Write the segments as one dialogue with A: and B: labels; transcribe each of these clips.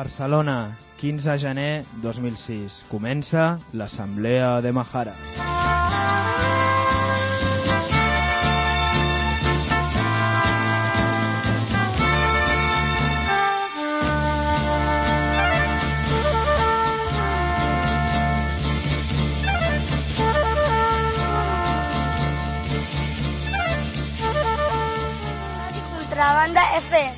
A: Barcelona, 15 de gener 2006. Comença l'Assemblea de Mahara.
B: Contrabanda FM.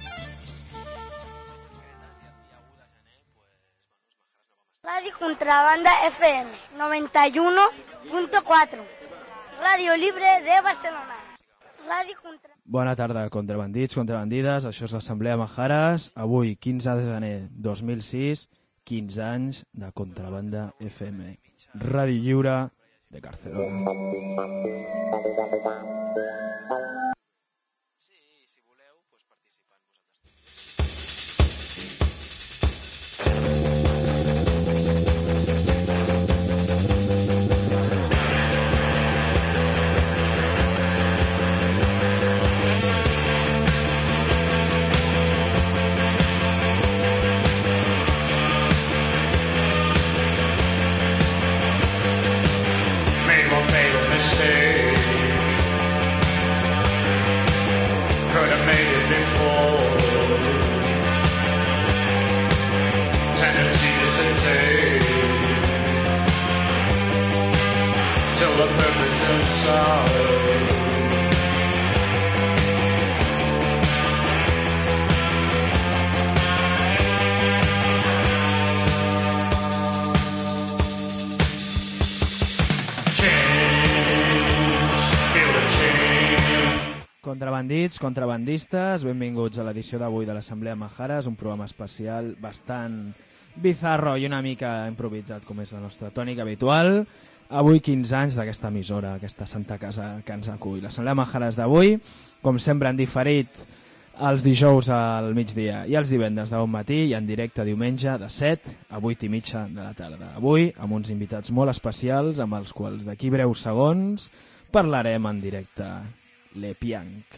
B: Ràdio Contrabanda FM 91.4. Ràdio Libre de Barcelona.
A: Bona tarda, contrabandits, contrabandides. Això és l'Assemblea Mahares. Avui, 15 de gener 2006, 15 anys de Contrabanda FM. Ràdio Lliure de Barcelona. Contrabandits, contrabandistes, benvinguts a l'edició d'avui de l'Assemblea Mahares, un programa especial bastant bizarro i una mica improvisat, com és la nostra tònica habitual. Avui 15 anys d'aquesta emissora, aquesta santa casa que ens acull. L'Assemblea Mahares d'avui, com sempre, han diferit els dijous al migdia i els divendres de bon matí i en directe diumenge de 7 a 8:30 de la tarda. Avui amb uns invitats molt especials amb els quals d'aquí breus segons parlarem en directe. Le Pianc.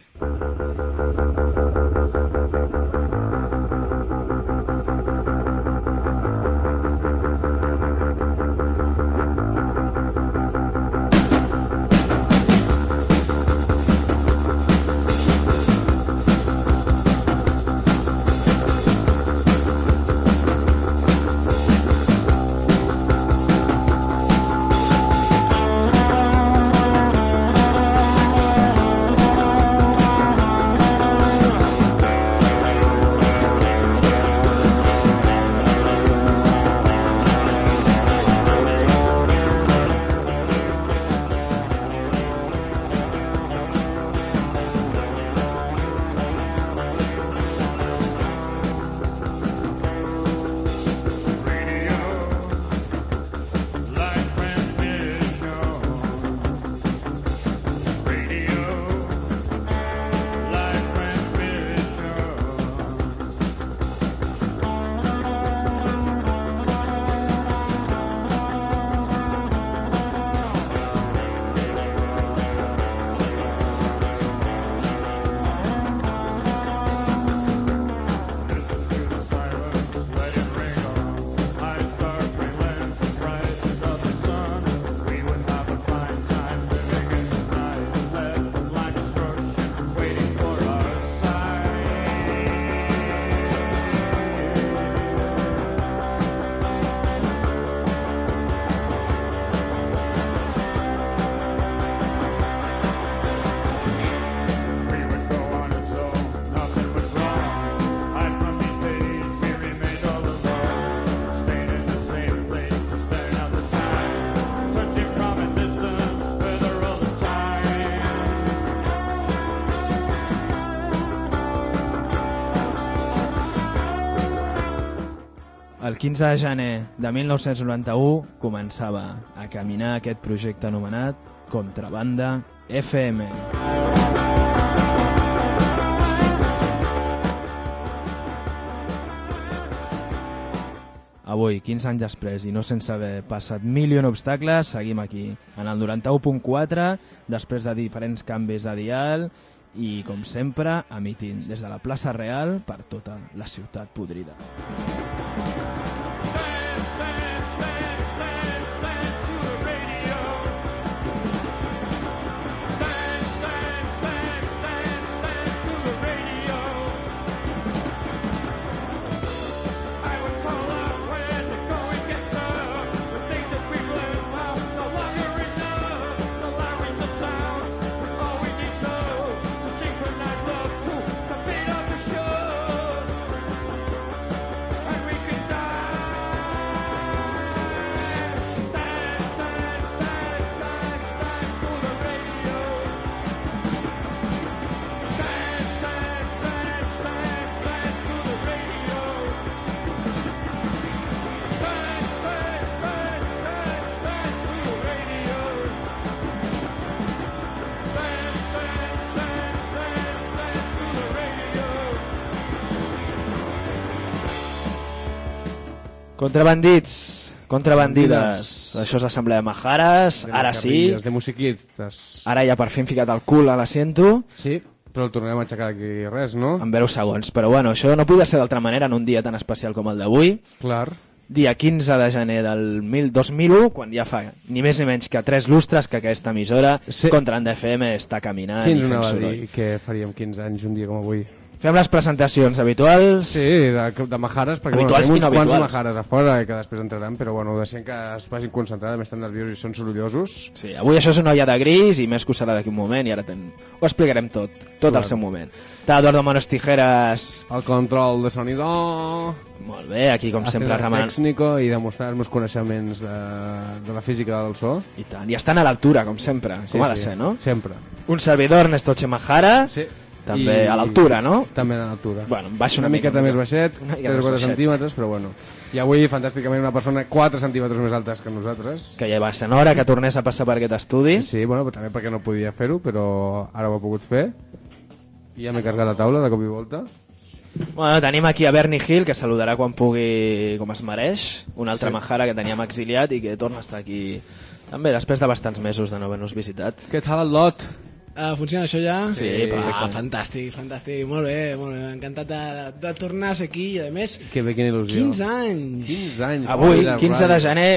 A: El 15 de gener de 1991 començava a caminar aquest projecte anomenat Contrabanda FM. Avui, 15 anys després i no sense haver passat milions d'obstacles, seguim aquí, en el 91.4, després de diferents canvis de dial i, com sempre, emitint des de la plaça Real per tota la ciutat podrida. Contrabandits, contrabandides, això és l'assemblea de Majares, ara sí,
C: de musiquites.
A: Ara ja per fi hem ficat el cul a l'assiento.
C: Sí, però el tornarem a aixecar d'aquí res, no?
A: En 10 segons, però bueno, això no podia ser d'altra manera en un dia tan especial com el d'avui.
C: Clar.
A: Dia 15 de gener del 2001, quan ja fa ni més ni menys que 3 lustres que aquesta emissora,
C: sí.
A: Contrabanda FM, està caminant i fent soroll.
C: Dir que faríem 15 anys un dia com avui?
A: Fem les presentacions habituals.
C: Sí, de Majares, perquè
A: habituals,
C: tenim uns quants Majares a fora que després entraran, però bueno, deixem que es vagin concentrats, més estan nerviosos i són sorollosos.
A: Sí, avui això és una olla de gris i més que ho serà d'aquí un moment i ara ho explicarem tot al seu moment. Està Eduardo Manos Tijeras
C: el control de sonido.
A: Molt bé, aquí com sempre remenant
C: tècnico i demostrar els meus coneixements de la física del so.
A: I tant, i estan a l'altura com sempre, com ha de ser, no?
C: Sempre.
A: Un servidor, Ernesto Majara.
C: Sí.
A: També a l'altura, no?
C: També a l'altura.
A: Bueno, baixa
C: una miqueta més baixet, 3-4 centímetres, però bueno. I avui, fantàsticament, una persona 4 centímetres més alta que nosaltres.
A: Que ja va ser hora que tornés a passar per aquest estudi.
C: Sí, bueno, també perquè no podia fer-ho, però ara ho ha pogut fer. I ja m'he carregat la taula de cop i volta.
A: Bueno, tenim aquí a Bernie Hill, que saludarà quan pugui, com es mereix. Un altre Majara que teníem exiliat i que torna a estar aquí també després de bastants mesos de no haver-nos visitat.
C: Què tal el lot?
D: Funciona això ja?
A: Sí, perfecte.
D: Fantàstic, molt bé, encantat de tornar a ser aquí i a més...
C: Que bé, quina il·lusió.
D: 15 anys.
C: 15 anys.
A: Avui, 15 de gener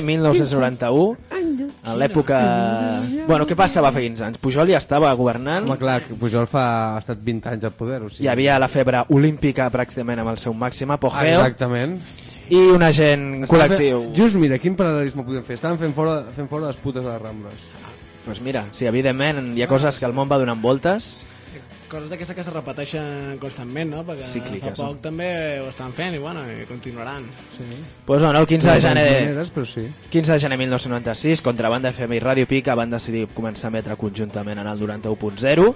A: 1991, en l'època... Bueno, què passa va fer 15 anys? Pujol ja estava governant.
C: Home, clar, Pujol ha estat 20 anys al poder. O sigui...
A: Hi havia la febre olímpica pràcticament amb el seu màxim apogeu.
C: Exactament.
A: I un agent col·lectiu.
C: Just mira, quin paral·lelisme podem fer? Estaven fent fora les putes de les Rambles.
A: Doncs mira, sí, evidentment hi ha coses que el món va donant voltes.
D: Coses d'aquestes que se repeteixen constantment, no? Perquè
A: cícliques,
D: fa poc també ho estan fent i bueno, i continuaran.
C: Sí.
A: Pues bueno, el 15 de gener
C: sí.
A: 15 de gener 1996, Contrabanda FM i Ràdio Pica van decidir començar a emetre conjuntament en el 91.0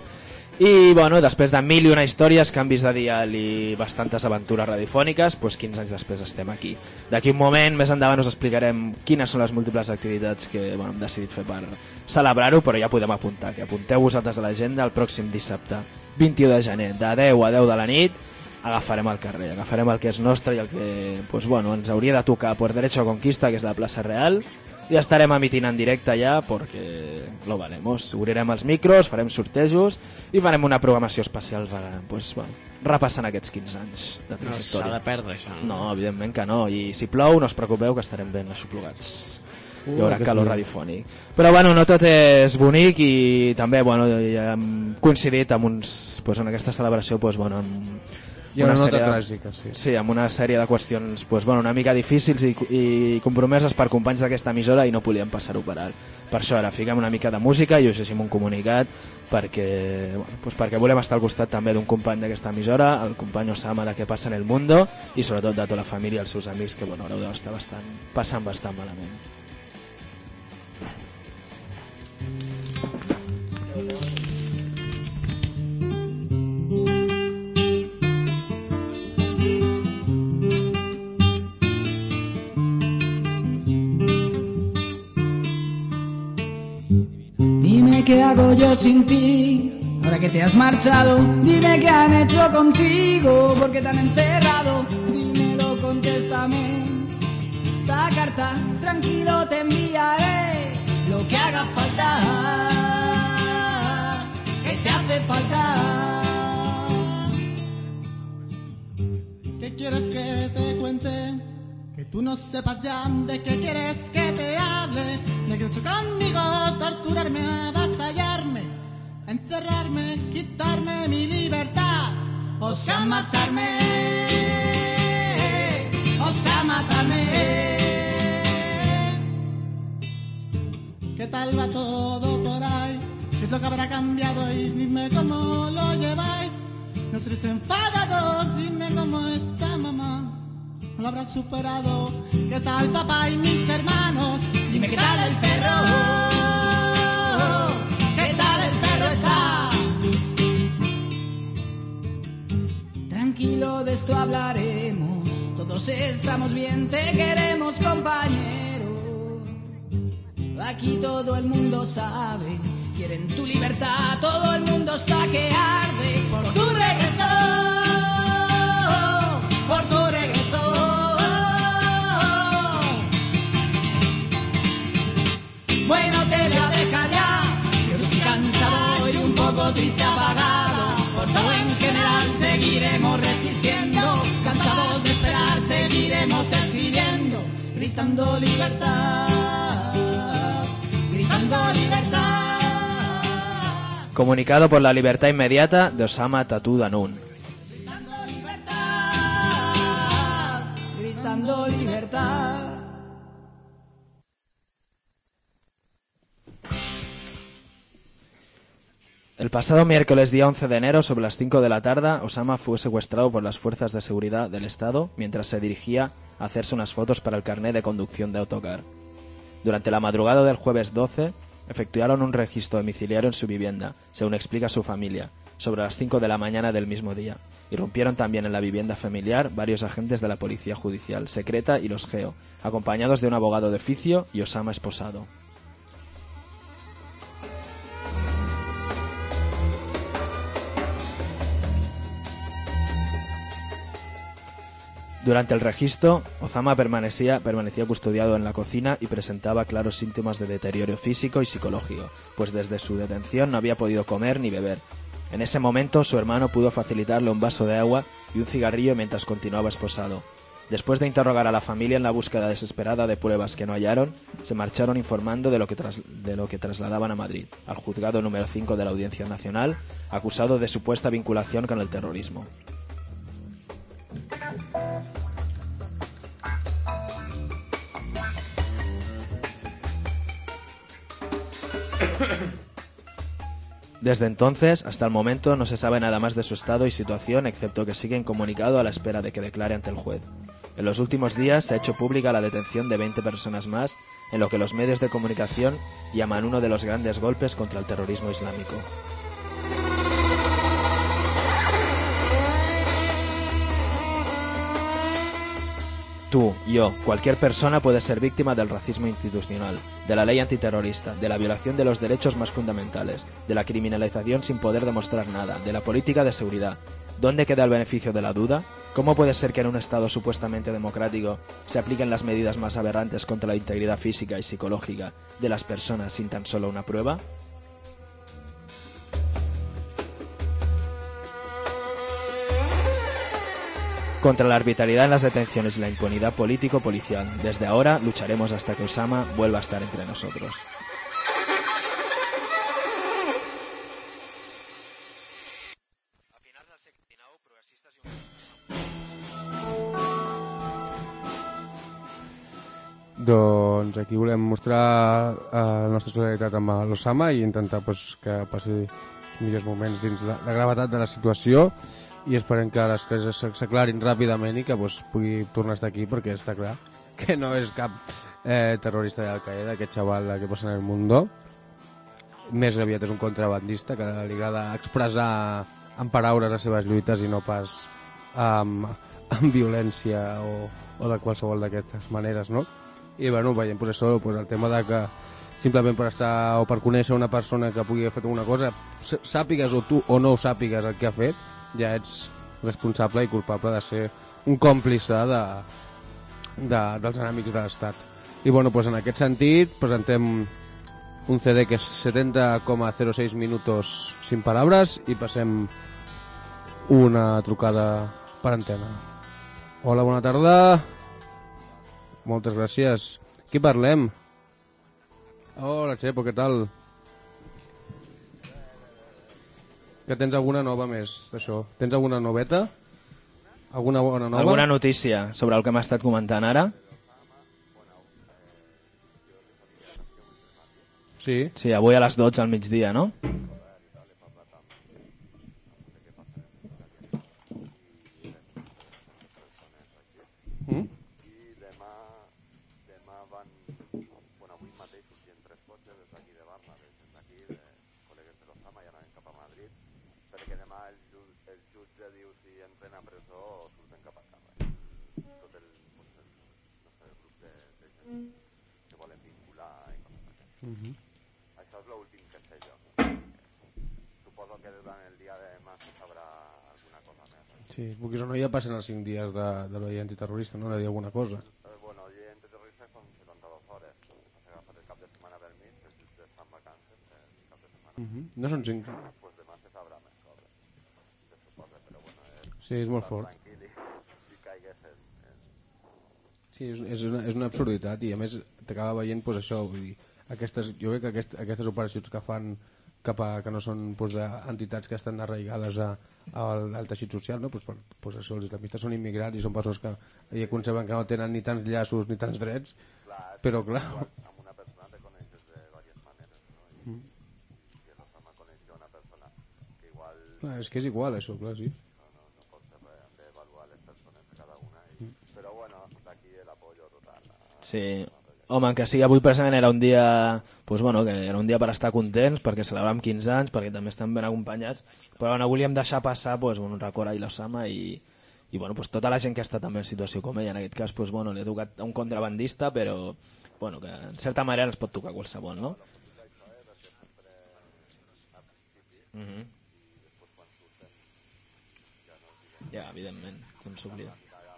A: i bueno, després de 1001 històries, canvis de dial i bastantes aventures radiofòniques, doncs 15 anys després estem aquí. D'aquí un moment, més endavant us explicarem quines són les múltiples activitats que bueno, hem decidit fer per celebrar-ho, però ja podem apuntar, que apunteu vosaltres a l'agenda el pròxim dissabte 21 de gener, de 10 a 10 de la nit, agafarem el carrer, agafarem el que és nostre i el que pues, bueno, ens hauria de tocar per Derecho a Conquista, que és la plaça Real, i estarem emitint en directe ja perquè lo valemos. Obrirem els micros, farem sortejos i farem una programació especial pues, bueno, repassant aquests 15 anys de trajectòria.
D: No s'ha de perdre això.
A: No, evidentment que no, i si plou no us preocupeu que estarem ben aixoplugats. Hi haurà calor radiofònic. Però bueno, no tot és bonic i també bueno, ja hem coincidit amb en aquesta celebració bueno,
C: hi ha una nota tràgica, sí.
A: Sí, amb una sèrie de qüestions bueno, una mica difícils i compromeses per companys d'aquesta emissora i no podíem passar-ho per alt. Per això ara fiquem una mica de música i us llegim un comunicat perquè volem estar al costat també d'un company d'aquesta emissora, el company Osama de Què passa en el mundo i sobretot de tota la família i els seus amics que bueno, haureu d'estar passant bastant malament.
E: Dime qué hago yo sin ti, ahora que te has marchado. Dime qué han hecho contigo, porque te han encerrado. Dímelo, contéstame. Esta carta, tranquilo te enviaré lo que haga falta, que te hace falta.
F: no sepas ya de qué quieres que te hable. Negrecho conmigo, torturarme, avasallarme, encerrarme, quitarme mi libertad, o sea matarme, o sea matarme. ¿Qué tal va todo por ahí? ¿Qué es lo que habrá cambiado? Y dime cómo lo lleváis. No estaréis enfadados, dime cómo está mamá. ¿No lo habrás superado? ¿Qué tal papá y mis hermanos? Dime qué tal el perro. ¿Qué tal el perro está?
E: Tranquilo, de esto hablaremos. Todos estamos bien, te queremos, compañero. Aquí todo el mundo sabe. Quieren tu libertad, todo el mundo está que arde. Por tu regreso, por tu regreso. Bueno, te voy a dejar ya, yo estoy cansado y un poco triste, apagado. Por todo en general seguiremos resistiendo, cansados de esperar seguiremos escribiendo, gritando libertad, gritando libertad.
A: Comunicado por la libertad inmediata de Osama Tatu Danun.
E: Gritando libertad, gritando libertad.
A: El pasado miércoles día 11 de enero, sobre las 5 de la tarde, Osama fue secuestrado por las fuerzas de seguridad del Estado mientras se dirigía a hacerse unas fotos para el carné de conducción de autocar. Durante la madrugada del jueves 12, efectuaron un registro domiciliario en su vivienda, según explica su familia, sobre las 5 de la mañana del mismo día. Irrumpieron también en la vivienda familiar varios agentes de la Policía Judicial Secreta y los GEO, acompañados de un abogado de oficio y Osama esposado. Durante el registro, Osama permanecía custodiado en la cocina y presentaba claros síntomas de deterioro físico y psicológico, pues desde su detención no había podido comer ni beber. En ese momento, su hermano pudo facilitarle un vaso de agua y un cigarrillo mientras continuaba esposado. Después de interrogar a la familia en la búsqueda desesperada de pruebas que no hallaron, se marcharon informando de lo que trasladaban a Madrid, al juzgado número 5 de la Audiencia Nacional, acusado de supuesta vinculación con el terrorismo. Desde entonces, hasta el momento, no se sabe nada más de su estado y situación, excepto que sigue incomunicado a la espera de que declare ante el juez. En los últimos días se ha hecho pública la detención de 20 personas más, en lo que los medios de comunicación llaman uno de los grandes golpes contra el terrorismo islámico. Tú, yo, cualquier persona puede ser víctima del racismo institucional, de la ley antiterrorista, de la violación de los derechos más fundamentales, de la criminalización sin poder demostrar nada, de la política de seguridad. ¿Dónde queda el beneficio de la duda? ¿Cómo puede ser que en un Estado supuestamente democrático se apliquen las medidas más aberrantes contra la integridad física y psicológica de las personas sin tan solo una prueba? Contra la arbitrariedad en las detenciones y la impunidad político-policial. Desde ahora lucharemos hasta que Osama vuelva a estar entre nosotros.
C: Doncs aquí volem mostrar la nostra solidaritat amb l'Osama i intentar que passi els millors moments dins la gravetat de la situació, i esperem que les coses s'aclarin ràpidament i que pugui tornar a estar aquí, perquè està clar que no és cap terrorista d'Al-Qaeda, aquest xaval que posa en el mundo. Més aviat és un contrabandista que li agrada expressar en paraules les seves lluites i no pas amb violència o de qualsevol d'aquestes maneres, no? I bueno, veiem això, el tema de que simplement per estar o per conèixer una persona que pugui haver fet alguna cosa, sàpigues o tu o no ho sàpigues el que ha fet, ja ets responsable i culpable de ser un còmplice dels enemics de l'Estat. I bueno, en aquest sentit presentem un CD que és 70,06 minutos sin palabras i passem una trucada per antena. Hola, bona tarda. Moltes gràcies. Qui parlem? Hola, Chepo, què tal? Que tens alguna nova més d'això? Tens alguna noveta? Alguna bona nova?
A: Alguna notícia sobre el que hem estat comentant ara?
C: Sí.
A: Sí, avui a les 12 al migdia, no?
C: Mm?
G: Això és l'últim que sé jo. Suposo que durant el dia de demà se sabrà alguna cosa més.
C: Sí, perquè no ja passen els 5 dies de la llei antiterrorista, no? De dir alguna cosa.
G: Bueno, la llei antiterrorista són 72 hores. Has agafat el cap de setmana per mig, els jutges estan vacances el cap de setmana.
C: No són 5.
G: Pues demà se sabrà més coses. Se suposa, però bueno...
C: Sí, és molt fort.
G: Tranquil i caigues en...
C: Sí, és una absurditat i a més t'acaba veient pues, això, vull dir, jo crec que aquestes operacions que fan que no són pues, entitats que estan arraigades al teixit social, no? Pues això, els islamistes són immigrants i són persones que conceben que no tenen ni tants llaços ni tants drets, però clar...
G: Amb una persona te coneixes de diverses maneres, no? I l'Osama coneix una persona que igual...
C: Clar, és que és igual això, clar, sí.
G: No pot ser res, hem d'avaluar les persones de cada una. Però bueno, d'aquí l'apoyo total.
A: Sí. Home, que sí, avui precisament era un dia, pues bueno, que era un dia per estar contents, perquè celebràvem 15 anys, perquè també estem ben acompanyats, però bueno, volíem deixar passar pues, un record a l'Osama i bueno, pues, tota la gent que està també en situació com ella, en aquest cas pues, bueno, li ha tocat un contrabandista, però bueno, que en certa manera ens pot tocar qualsevol, no? Ja, evidentment, que no s'oblida.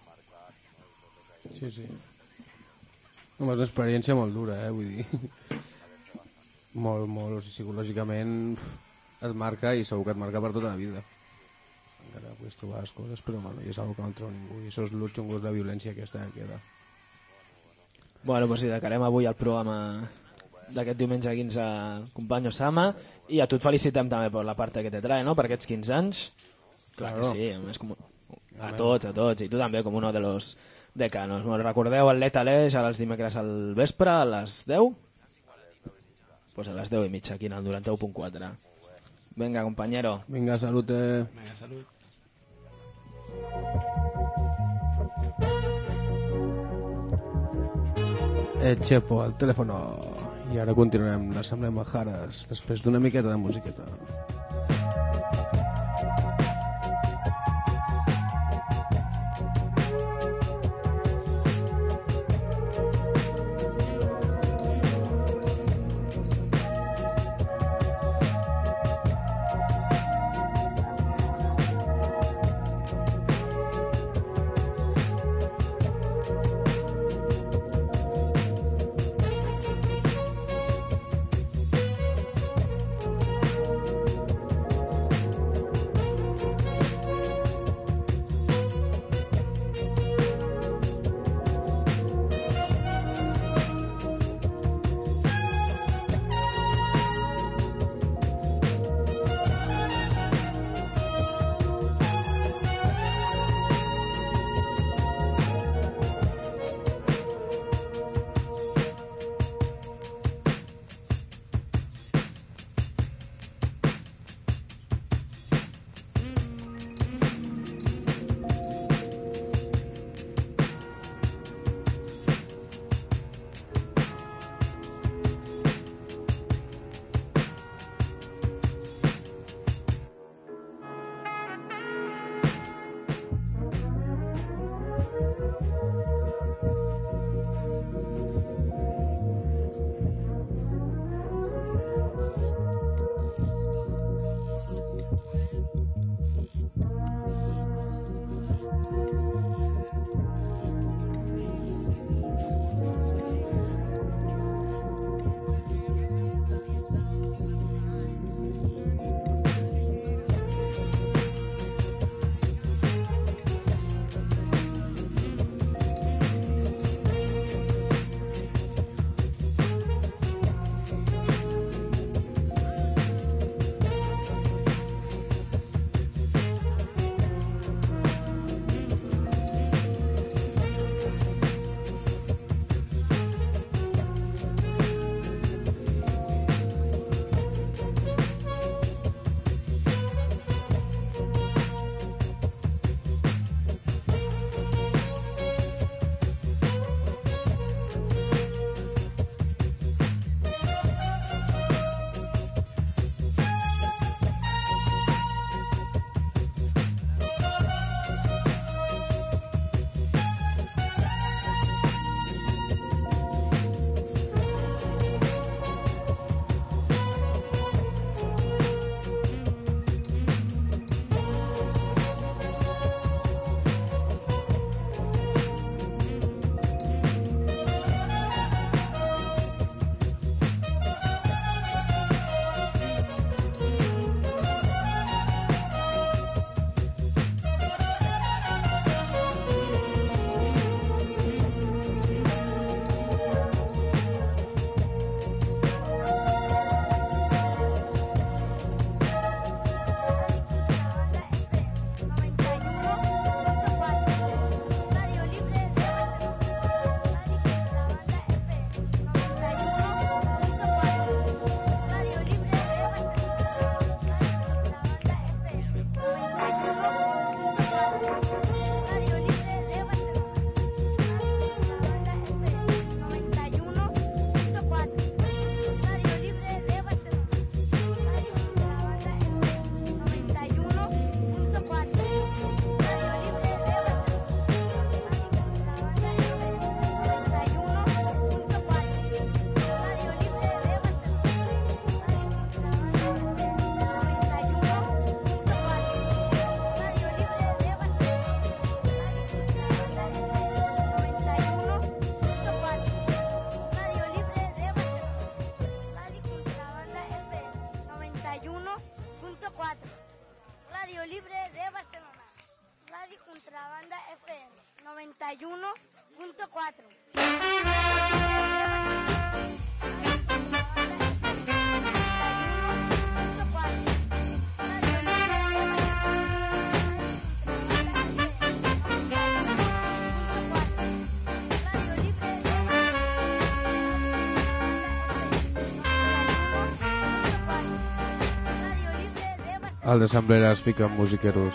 C: Sí, sí. Home, és una experiència molt dura, vull dir. molt psicològicament et marca i segur que et marca per tota la vida. Encara puedes trobar les coses, però bueno, és una que no treu ningú i això és l'últim de violència aquesta que queda.
A: Bueno, doncs sí, dedicarem avui el programa d'aquest diumenge 15 al company Osama i a tu et felicitem també per la part que te trae, no? Per aquests 15 anys. Clar que sí, a tots, i tu també com uno de los decanos. Bueno, recordeu el Let Aleix ara els dimecres al vespre a les 10? Pues a les 10 i mitja aquí en el 91.4. Venga, compañero.
C: Venga, salute.
D: Venga, salut.
C: Chepo, al telèfon. I ara continuarem l'Assemblea Majares després d'una miqueta de musiqueta.
B: Radio Libre de Barcelona. Radio Contrabanda FM 91.4.
C: Els assembleres fiquen musiqueros.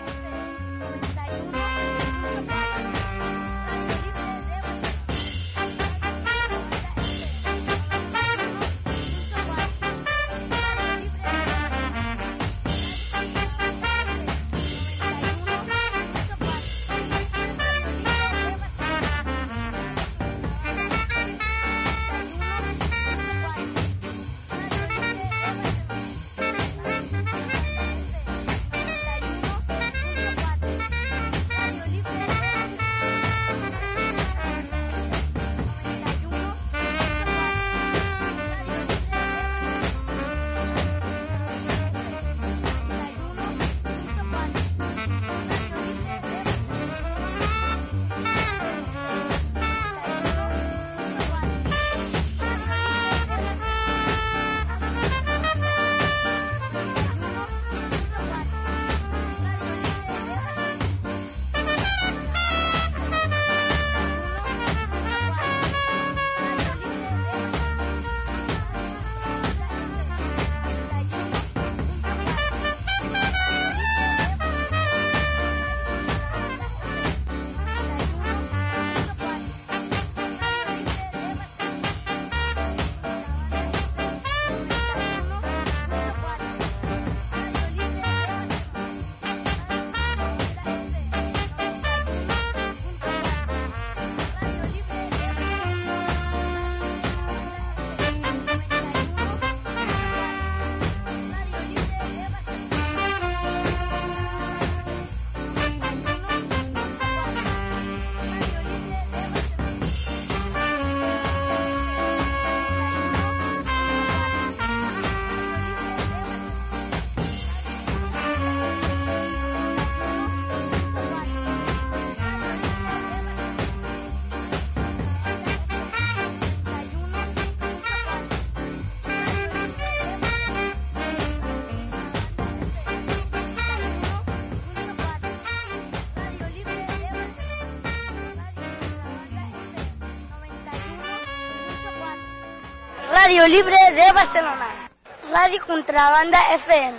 C: Radio Libre de Barcelona. Radio Contrabanda FM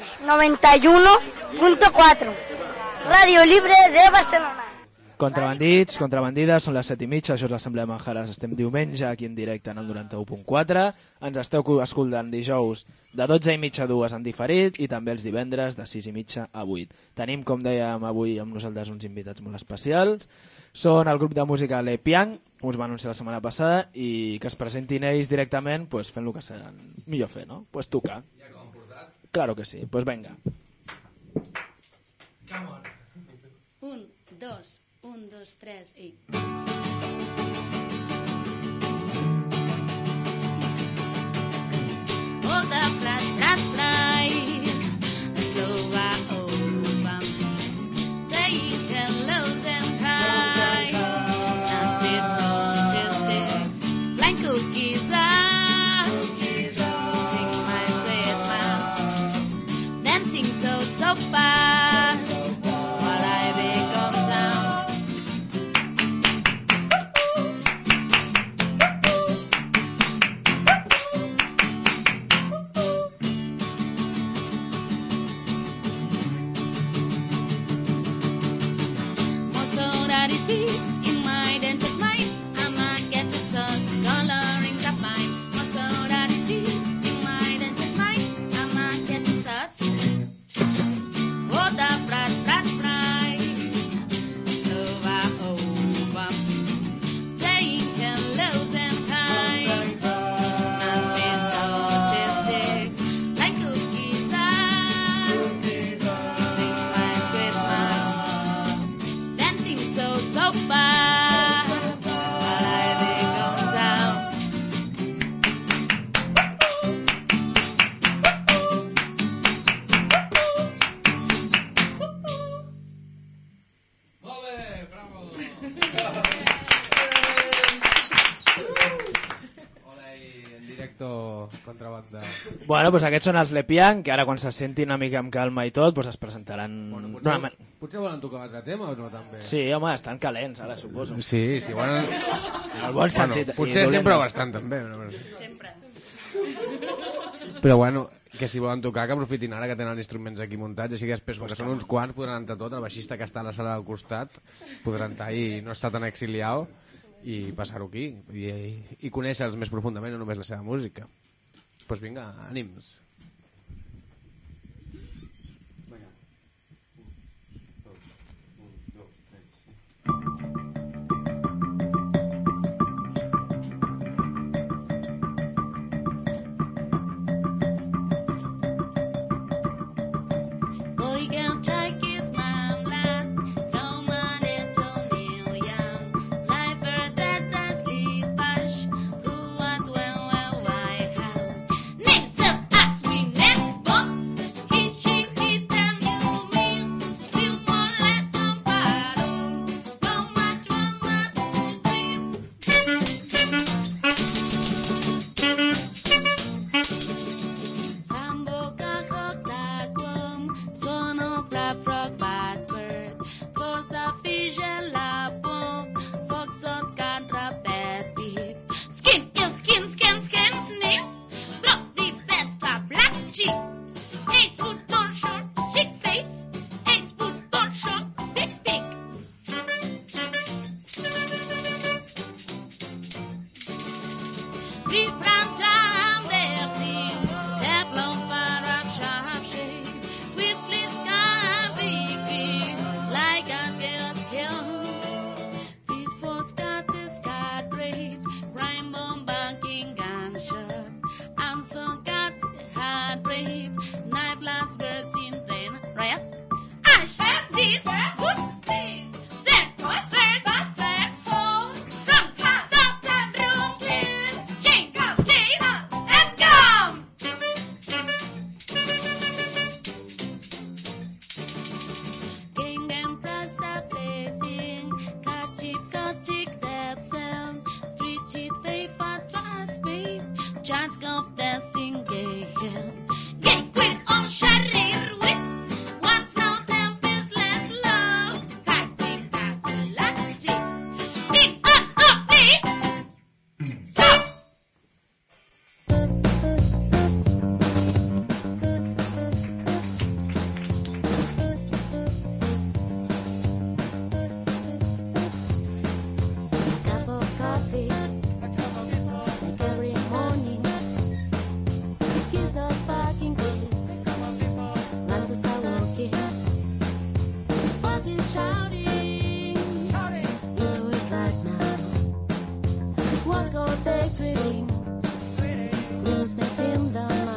C: 91.4. Radio Libre de Barcelona.
A: Contrabandits, contrabandides, són les 7:30, això és l'Assemblea de Manjares, estem diumenge aquí en directe en el 91.4, ens esteu escoltant dijous de 12:30 a 2 en diferit i també els divendres de 6:30 a 8. Tenim, com dèiem avui, amb nosaltres uns invitats molt especials, són el grup de música Le Piang, us va anunciar la setmana passada, i que es presentin ells directament pues, fent el que seran millor fer, no? Pues tocar. Ja que ho han portat? Claro que sí, pues venga.
H: Come on. 1, 2, 1, 2, 3 i... Oda pras pras prais Slova over me Saying hellos and hi Nasty suggestions Blank cookies are Sing my sweet mouth Dancing so fast While I become sound in my dented mind, I'ma get the sauce, coloring the fine. Also that it is in my dented mind, I'ma get the sauce. Oh, the brat, brat, brat, over, saying hellos and kinds. Nasty suggestions, like cookies are. Sing my sweet mouth, dancing so fast, while I become sound.
A: Bueno, doncs aquests són els Lepian, que ara quan se sentin una mica amb calma i tot, doncs es presentaran...
C: Bueno, potser volen tocar un altre tema o no, també?
A: Sí, home, estan calents, ara, suposo.
C: Sí, volen...
A: En el bon sentit.
C: Potser sempre bastant, també.
H: Sempre.
C: Però bueno, que si volen tocar, que aprofitin ara que tenen els instruments aquí muntats, així que després, com que són uns quants, podran entrar tot, el baixista que està a la sala del costat, podrà entrar i no està tan exiliat i passar-ho aquí, i conèixer-los més profundament, no només la seva música. Doncs vinga, ànims.
H: Boy, can't take it, my lad. Come on, little Neil Young. Life for that does lead bash. Who, what, when, where, why, how. Names of us, we next book. He, she, he, them, you, me. Feel more, less, some battle. How much, one, two, three. Hamburger, hot dog, sono crab, frog, bad bird. Force the fish and lap wolf. Fox, hot, cat, rabbit, beef. Skin, ill, skin, snails. Block the best of black sheep. Ace foot, don't short, sick face. Ace foot, don't short, big pig. Free from time, they're free. They're blown far up, sharp shade. Whistling sky, big free. Like us, girls kill. Peace for Scottish card grapes. Rhyme bomb, banking, gunshot. I'm so got hard rape. Knife last verse in plain riot. I shall see the good sting. Then what there's a fair soul. Strong cast of the broken. Jingle, Gina, and come. King and press a plaything. Caustic, themselves. Treat it faith for trust faith. Chance of dancing gay. Gay queen on Sharir with. Once now them faceless love. Typing that elastic. In on up the. Stop. Cup of coffee, like every morning. Kiss those sparking kids, run to start walking. Buzzing, shouting, you do it right now. Walk all day, sweeting, green snakes in the mouth.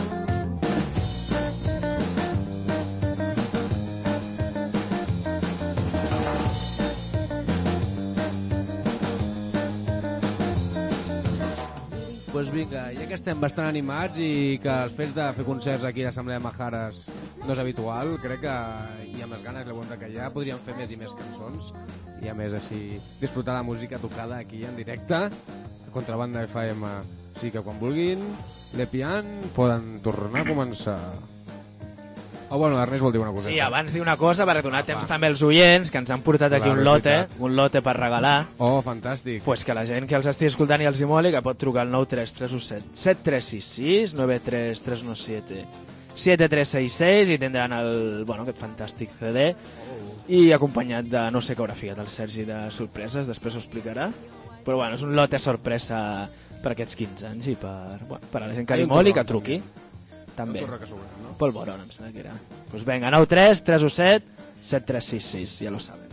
C: Doncs vinga, ja que estem bastant animats i que els fets de fer concerts aquí a l'Assemblea Majares no és habitual, crec que i amb les ganes i la voluntat que hi ha podríem fer més i més cançons i a més així disfrutar la música tocada aquí en directe a Contrabanda FM. O sigui que quan vulguin, Lepian, poden tornar a començar. O bueno, l'Ernest vol dir una coseta.
A: Sí, abans dir una cosa per donar temps també als oients que ens han portat aquí un lote per regalar.
C: Oh, fantàstic.
A: Pues que la gent que els estigui escoltant i els hi moli, que pot trucar al 93317 7366 93317 7366 i tindran aquest fantàstic CD i acompanyat de no sé què haurà ficat el Sergi de sorpreses, després ho explicarà. Però bueno, és un lote sorpresa per aquests 15 anys i per a la gent que li moli que truqui. També. Pol Boron, em sembla que era. Doncs vinga, 93 317 7366, ja lo saben.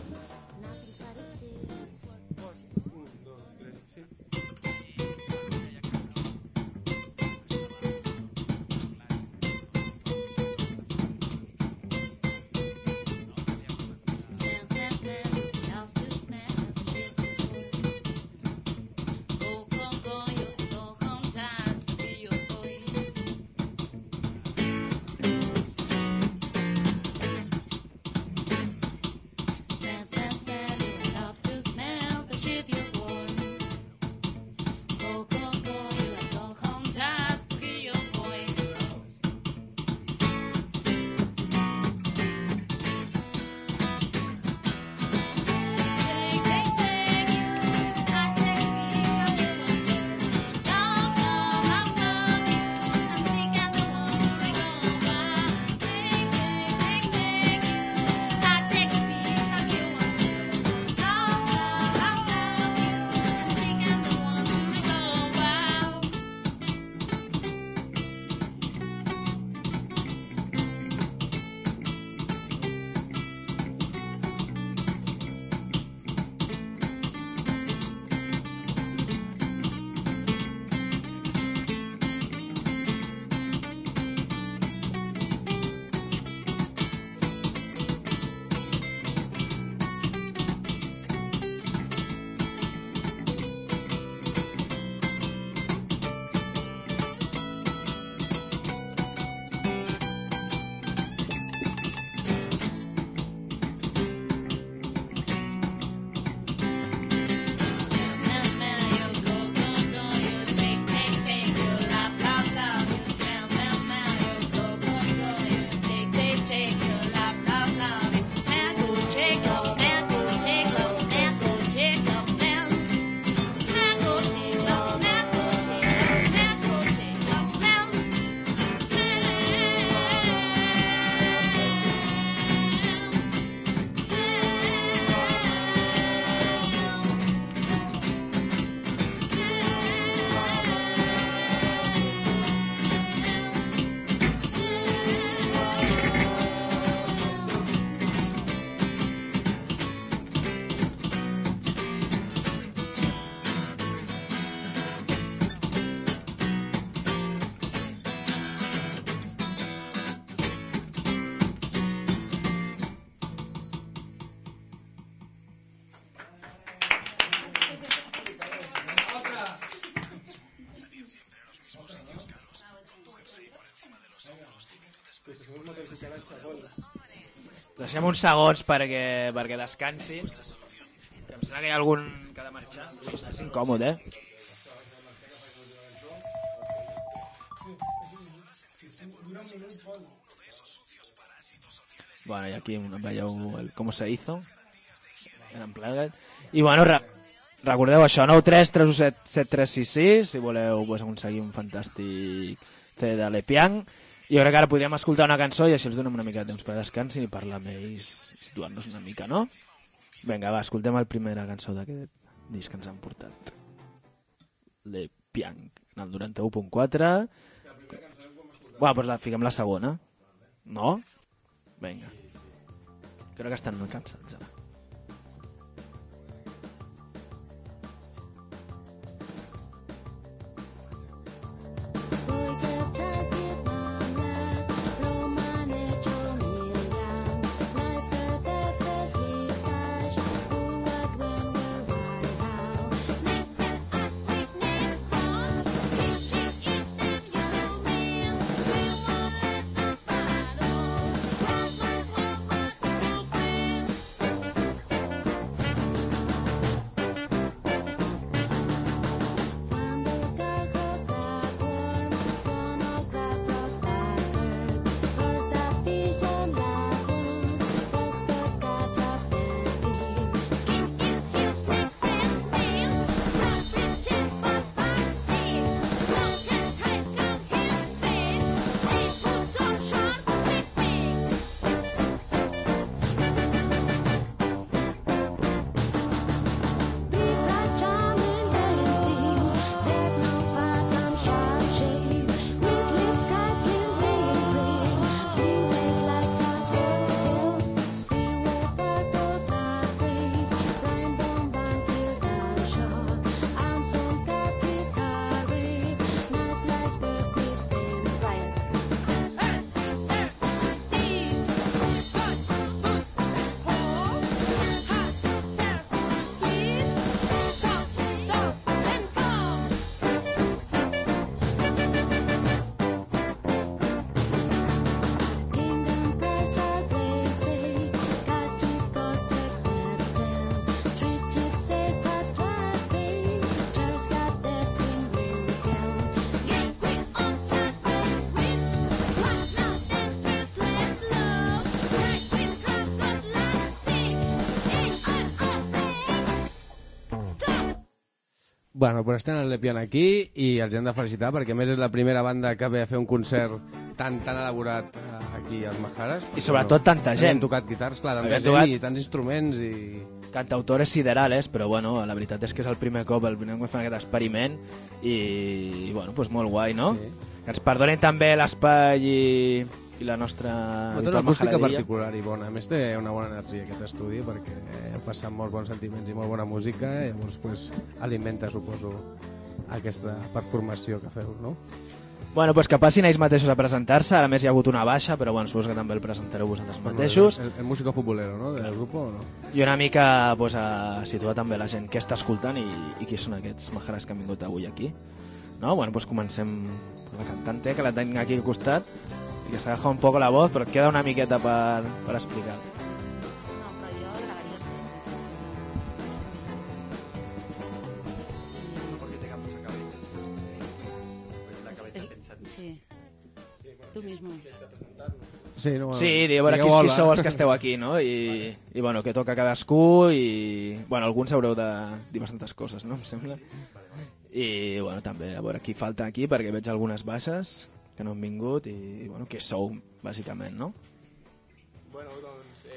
H: Smell,
A: Deixem uns segons perquè descansi. Que em sembla que hi ha algun que ha de marxar. És incòmode, Bueno, y aquí veieu el cómo se hizo. I bueno, recordeu això, 93 317 7366, si voleu pues, aconseguir un fantàstic CD de l'Epiang. I jo crec que ara podríem escoltar una cançó i així els donem una mica de temps per descansi i parlar amb ells, situar-nos una mica, no? Vinga, va, escoltem la primera cançó d'aquest disc que ens han portat. L'Epiang, en el 91.4. Bueno, doncs fiquem la segona. No? Vinga. Crec que estan molt cansats ara.
C: Bueno, pues estem a l'Epiang aquí i els hem de felicitar perquè a més és la primera banda que ve a fer un concert tan elaborat aquí als Majares.
A: I sobretot tanta gent.
C: Han tocat guitarres, clar, tanta gent i tants instruments i...
A: Cantautores siderales, però bueno, la veritat és que és el primer cop, el primer cop que fan aquest experiment i bueno, pues molt guai, no? Sí. Que ens perdonin també l'espai i la nostra
C: habitual acústica particular i bona. A més té una bona energia aquest estudi perquè passen molts bons sentiments i molt bona música i llavors pues, alimenta, suposo, aquesta performació que feu, no?
A: Bueno, pues que passin ells mateixos a presentar-se. A més hi ha hagut una baixa, però bueno, suposo que també el presentareu vosaltres mateixos.
C: El músico futbolero, no? Del grup o no?
A: I una mica pues, a situar també la gent que està escoltant i qui són aquests majares que han vingut avui aquí. No? Bueno, pues comencem per la cantante, que la tinc aquí al costat i que s'ha agafat un poco la voz, però et queda una miqueta per explicar.
I: No, però jo gravaria el sense.
G: No, porque tengamos a cabeza. La cabeza pensando.
I: Sí. Tu mismo.
C: Sí, no,
A: sí, a veure qui sou els que esteu aquí, no? I bueno, que toca cadascú i bueno, alguns haureu de dir bastantes coses, no? Em sembla. I bueno, també a veure qui falta aquí perquè veig algunes baixes que no han vingut i bueno, que sou bàsicament, no?
J: Bueno, doncs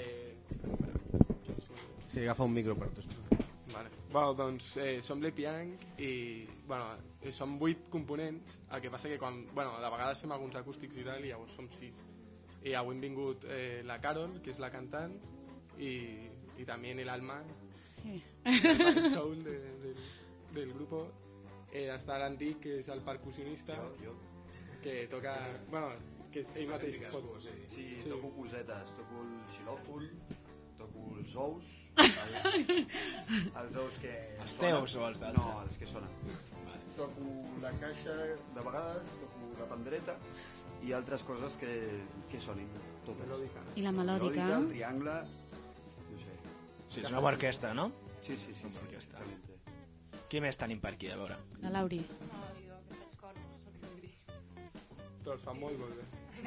C: sí, agafa un micro per tu.
J: Vale. Bueno, doncs som l'Epiang i bueno, som 8 components, el que passa que quan, bueno, de vegades fem alguns acústics i tal i llavors som 6 i avui hem vingut la Carol, que és la cantant y también el alma,
I: sí.
J: el soul del grupo. Està l'Enric, que és el percussionista, que toca, bueno, que és ell mateix pot...
G: Sí, toco cosetes, toco el xilòfon, toco els ous, els ous que...
A: Els teus o els d'altres?
G: No, els que sonen. Toco la caixa de vegades, toco la pandereta
K: i altres coses que sonin totes.
I: I la melòdica?
K: El triangle, no sé.
A: Sí, és una bona orquestra, no?
K: Sí.
A: Una orquestra. Qui més tenim per aquí, a veure?
I: La Lauri.
J: Però els fa molt bé.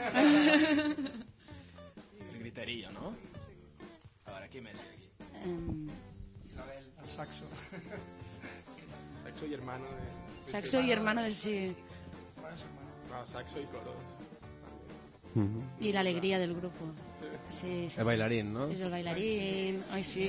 A: El griterillo, no? A veure, qui més hi ha aquí?
L: L'Abel, el saxo.
J: Saxo y hermano de...
I: Saxo y hermano de sí.
J: No, saxo y coros.
I: Y la alegría del grupo. Sí.
C: El bailarín, no?
I: És el bailarín. Ai, sí.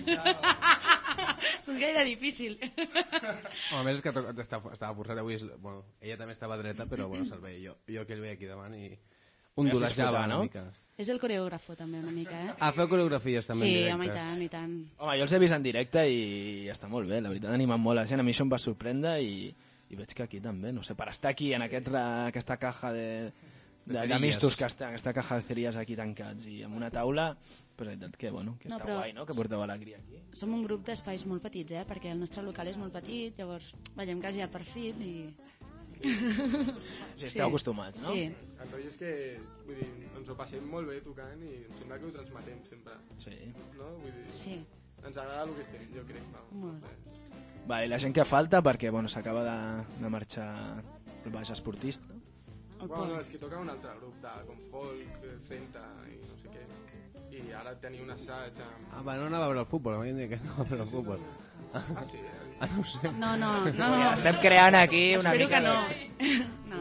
I: És gaire difícil.
C: A més és que estava forçat avui, bueno, ella també estava dreta, però bueno, se'l veia jo que el veia aquí davant i ondulejava una mica.
I: És el coreògrafo també una mica, eh?
C: Ah, feu coreografies també en directe?
I: Sí, home, i tant.
A: Home, jo els he vist en directe i està molt bé, la veritat, animen molt la gent, a mi això em va sorprendre i veig que aquí també, no sé, per estar aquí en aquesta caja de mistos, aquesta caja de cerilles aquí tancats i amb una taula, pues la veritat que, bueno, que està guai, no?, que porteu alegria aquí.
I: Som un grup d'espais molt petits, perquè el nostre local és molt petit, llavors veiem quasi el perfil i...
A: Sí, esteu acostumats, no?
I: Sí.
J: El rotllo és que, vull dir, ens ho passem molt bé tocant i em sembla que ho transmetem sempre.
A: Sí.
J: No? Vull dir,
I: sí.
J: Ens agrada el que fem, jo crec.
I: Molt bé.
A: Vale, i la gent que falta, perquè bueno, s'acaba de marxar el baix esportista.
J: Bueno, no, és que toca un altre grup de com folk, Fenta i no sé què. I ara tenia un assaig amb...
C: Ah, va, no anava a veure el futbol, m'havien dit que no anava a veure el futbol.
J: Ah, sí?
C: Ah, no ho sé.
I: No.
A: Estem creant aquí una
I: Espero
A: mica...
I: que no.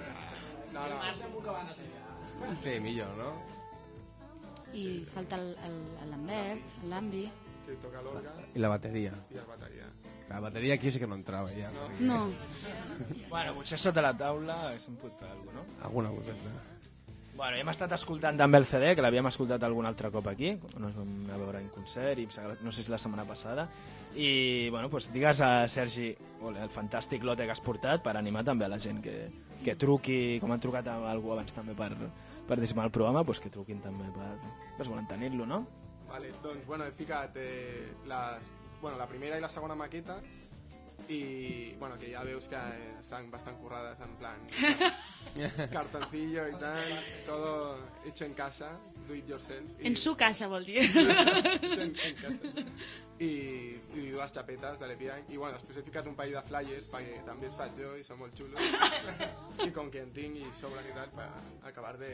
J: No.
C: Sí, millor, no?
I: I falta l'Ambert, l'Ambi.
J: Que toca l'orga.
C: I la bateria.
J: I la bateria.
C: La bateria aquí sí que no entrava, ja.
I: No.
A: Bueno, potser sota la taula haguéssim pogut fer alguna cosa, no?
C: Alguna coseta.
A: Bueno, hem estat escoltant també el CD, que l'havíem escoltat algun altre cop aquí, quan ens vam anar a veure en concert, i no sé si la setmana passada. I, bueno, pues, digues a Sergi el fantàstic lote que has portat per animar també a la gent que truqui, com han trucat a algú abans també per participar al programa, pues, que truquin també per volen tenir-lo, no?
J: Vale, doncs, bueno, he ficat la primera i la segona maqueta i, bueno, que ja veus que estan bastant currades en plan cartoncillo y tal, todo hecho en casa, do it yourself.
I: En su casa, vol dir.
J: Hecho en casa. I dues xapetes de l'Epidanc. I bueno, després he ficat un parell de flyers perquè també els faig jo i són molt xulos. I com que en tinc i sobren i tal, per acabar de...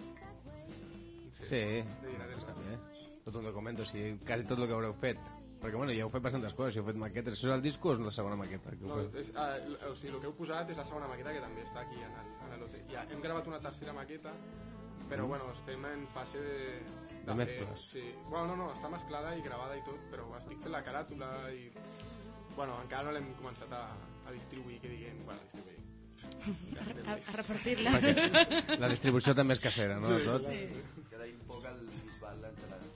C: Sí, està bé. Tot un document, o sigui, quasi tot el que haureu fet. Perquè, bueno, ja heu fet bastantes coses, heu fet maquetes. Això és el disco o és la segona maqueta?
J: No, o sigui, el que heu posat és la segona maqueta, que també està aquí en l'hotel. Ja hem gravat una tercera maqueta, però, bueno, estem en fase de
C: mescles.
J: Sí. Bueno, no, està mesclada i gravada i tot, però estic fent la caràtula i... Bueno, encara no l'hem començat a distribuir, que diguem... Bueno, distribuir.
I: A repartir-la.
C: La distribució també és casera, no?
J: Sí,
C: tot?
K: Sí. Queda un poc el bisbal entre la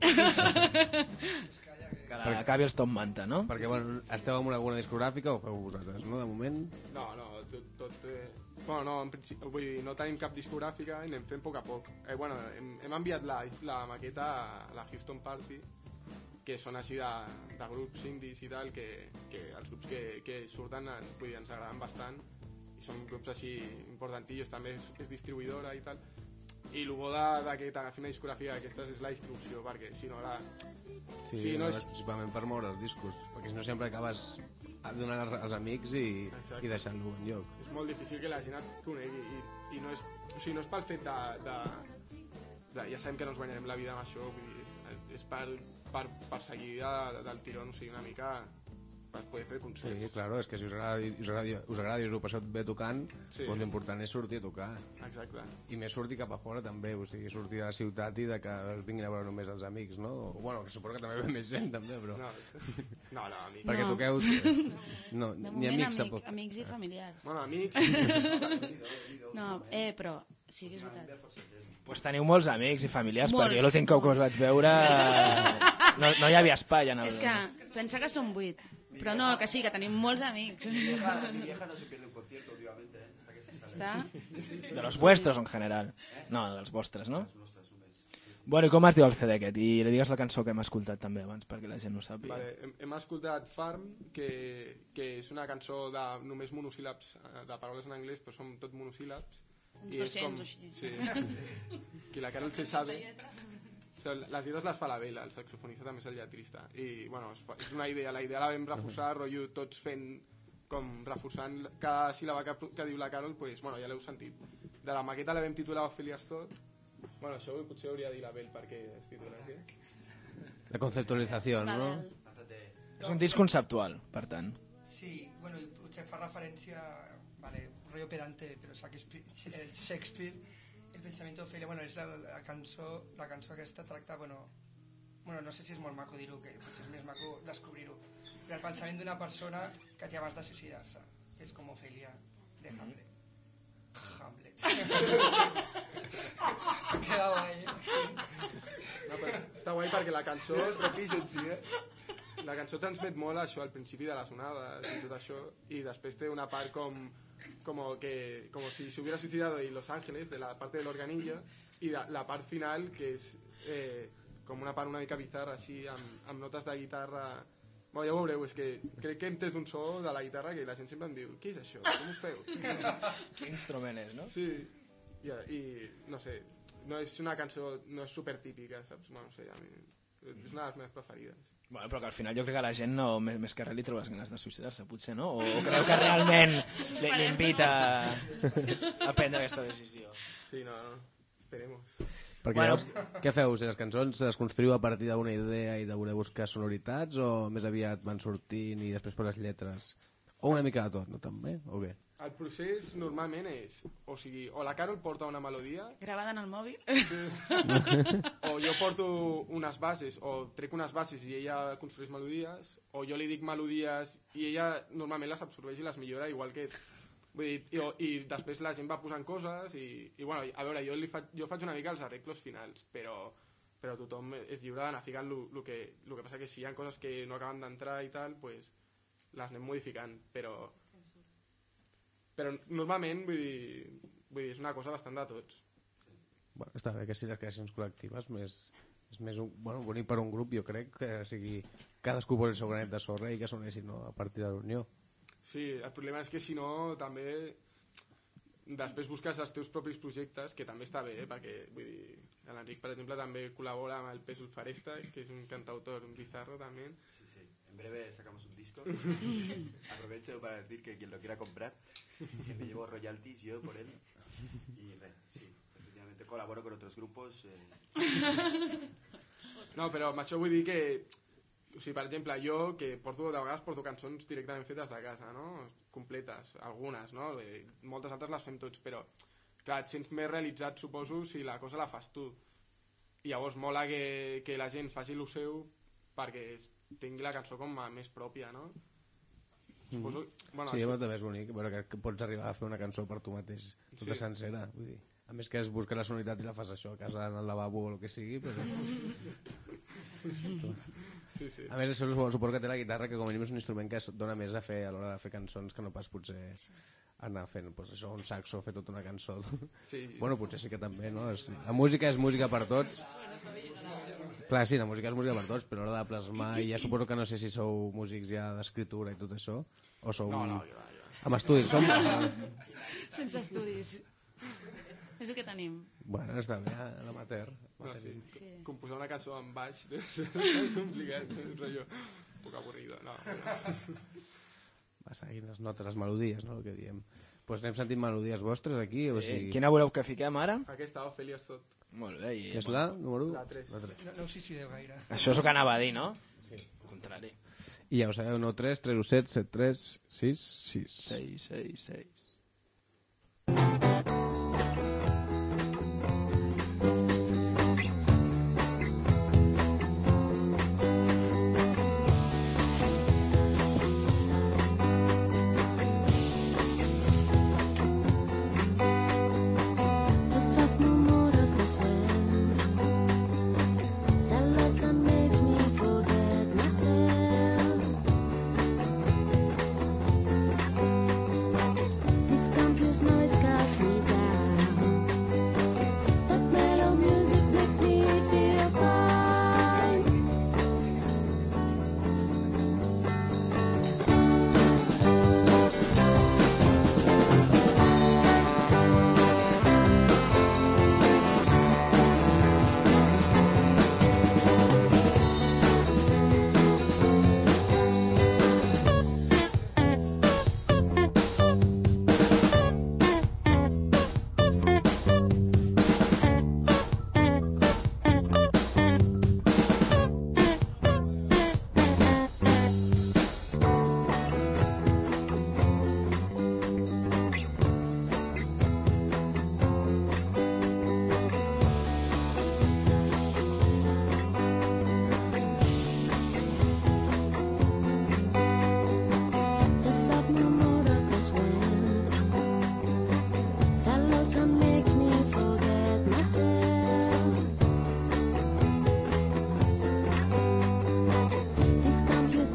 K: xusqui.
A: Que acabi el Tom Manta, no?
C: Perquè, bueno, esteu amb alguna discogràfica o feu vosaltres, no, de moment?
J: No, tot... Bueno, no, en principi, vull dir, no tenim cap discogràfica i anem fent a poc a poc. Bueno, hem enviat la maqueta a la Houston Party, que són així de grups indies i tal, que els grups que surten, vull dir, ens agraden bastant, i són grups així importantillos, també és distribuïdora i tal. I el bo que t'agafi una discogràfica d'aquestes és la distribució, perquè si no la...
C: Sí, no és principalment per moure els discos, perquè si no sempre acabes donant als amics i deixant-lo en lloc.
J: És molt difícil que la gent et conegui i no és, o sigui, no és pel fet de ja sabem que no ens guanyarem la vida amb això, vull dir, és per seguir del tirón, o sigui, una mica per poder fer concerts.
C: Sí, claro, és que si us agrada i us ho passeu bé tocant,
J: sí.
C: Doncs l'important és sortir a tocar.
J: Exacte.
C: I més sortir cap a fora també, o sigui, sortir de la ciutat i de que es vinguin a veure només els amics, no? Bueno, que suposo que també ve més gent també, però...
J: No, amics.
C: Perquè
I: no.
C: Toqueu... No,
I: de
C: ni amics tampoc.
I: Amics i familiars.
J: Bueno, amics...
I: No, però sí que és veritat.
A: Pues teniu molts amics i familiars,
I: molts,
A: perquè jo l'últim cop que us vaig veure no hi havia espai en el...
I: És que pensa que som 8, però no, que sí, que tenim molts amics.
K: Mi vieja no se pierde un concierto últimamente,
I: Està?
A: De los vuestros en general. No, dels vostres, no? Bueno, i com es diu el CD aquest? I li digues la cançó que hem escoltat també abans, perquè la gent ho sàpiga.
J: Vale, hem escoltat Farm, que és una cançó de només monosíl·labs, de paraules en anglès, però són tot monosíl·labs,
I: Uns
J: I és
I: 200 o així.
J: Sí. Que la Carol se sabe. Les lletres les fa la Vela, el saxofonista també és el lletrista. I bueno, és una idea, la idea la vam reforçar, rotllo, tots fent, com reforçant cada síl·laba que diu la Carol, pues, bueno, ja l'heu sentit. De la maqueta la vam titular Ophelia's Thought. Bueno, això potser hauria de dir la Bel perquè es titula així.
C: La conceptualització, no?
A: És un disc conceptual, per tant.
L: Sí, bueno, i potser fa referència, vale, rollo pedante, però Shakespeare, el pensamiento d'Ofèlia, bueno, és la cançó aquesta tracta, bueno, no sé si és molt maco dir-ho, que potser és més maco descobrir-ho, però el pensament d'una persona que té abans de suïcidar-se, que és com Ofèlia de Hamlet. Queda guai,
J: No, està guai perquè la cançó la cançó transmet molt això al principi de les onades i tot això, i després té una part com si se hubiera suicidado en Los Ángeles, de la parte del organillo, i la part final que és com una part una mica bizarra així, amb notes de guitarra. Bueno, ja ho veureu, és que crec que hem tret un so de la guitarra que la gent sempre em diu, què és això? Com ho feu?
A: Quin instrument és, no?
J: Sí, i no sé, no és una cançó, no és supertípica, saps? Bueno, no sé, a mi és una de les meves preferides.
A: Bueno, però que al final jo crec que la gent no, més que res li treu les ganes de suïcidar-se, potser, no? O creu que realment l'invita a prendre aquesta decisió?
J: Sí, no, esperemos.
C: Perquè llavors, què feu? Si les cançons les construïu a partir d'una idea i de voler buscar sonoritats, o més aviat van sortint i després per les lletres? O una mica de tot, no també? O què?
J: El procés normalment és, o sigui, o la Carol porta una melodia...
I: Gravada en el mòbil?
J: Sí. O jo porto unes bases, o trec unes bases i ella construeix melodies, o jo li dic melodies i ella normalment les absorbeix i les millora, igual que... Vull dir, i després la gent va posant coses i bueno, a veure, jo faig una mica els arreglos finals, però tothom és lliure d'anar ficant el que passa que si hi ha coses que no acaben d'entrar i tal, pues les anem modificant, però normalment vull dir, és una cosa bastant de tots.
C: Bueno, està bé que si les creacions col·lectives és més bonic per un grup, jo crec, que sigui cadascú posi el seu granet de sorra i que s'uneixi, no, a partir de l'unió.
J: Sí, el problema és que si no també després busques els teus propis projectes, que també està bé, perquè vull dir, l'Enric per exemple també col·labora amb el Pesul Faresta, que és un cantautor, un bizarro también.
K: Sí, en breve sacamos un disco. Aprovecho para decir que quien lo quiera comprar, que me llevo royalties yo por él. Y sí, efectivamente colaboro con otros grupos.
J: No, però amb això vull dir que, o sigui, per exemple, jo que de vegades porto cançons directament fetes de casa, no? Completes, algunes, no? Moltes altres les fem tots, però clar, et sents més realitzat, suposo, si la cosa la fas tu. I llavors mola que la gent faci el seu perquè tingui la cançó com a més pròpia, no? Suposo, bueno,
C: sí, també és bonic, però que pots arribar a fer una cançó per tu mateix, tota sencera, vull dir. A més que es busca la sonoritat i la fas això a casa, en el lavabo o el que sigui, però...
J: Sí.
C: A més, això suposo que té la guitarra, que com a mínim és un instrument que es dona més a fer a l'hora de fer cançons que no pas potser anar fent pues, això, un saxo, fer tota una cançó.
J: Sí.
C: Bueno, potser sí que també, no? La música és música per tots. Clar, sí, la música és música per tots, però a l'hora de plasmar, i ja suposo que no sé si sou músics ja d'escriptura i tot això, o sou...
J: No,
C: amb estudis, som...
I: Sense estudis. És el que tenim.
C: Bueno, està bé, l'amateur.
J: No, sí. Composar una cançó en baix és complicat, és rotllo poc avorrido. No.
C: Va seguint les notes, les melodies, no, el que diem. Pues anem sentint melodies vostres aquí.
A: Sí.
C: O sigui...
A: Quina voleu que fiquem ara?
J: Aquesta, Ophelia's Thought.
A: Molt bé.
C: Que és la número 1?
J: La 3.
L: No us suïcideu gaire.
A: Això és el que anava a dir, no? Sí. Al contrari.
C: I ja ho sabeu, 1, 3, 3, 1, 7, 7, 3, 6, 6.
A: 6, 6, 6.
M: Myself.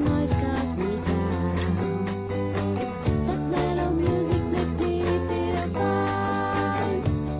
H: noise cars me down. That mellow music makes me feel fine.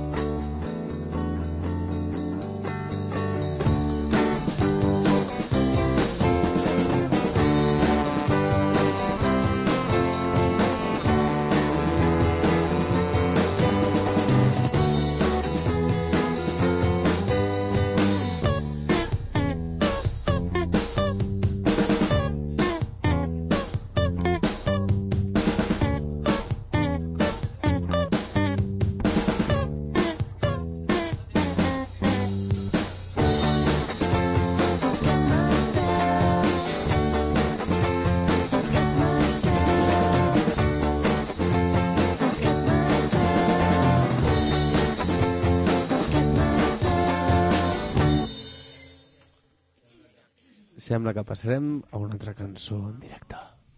C: Sembla que passarem a una altra cançó en directe.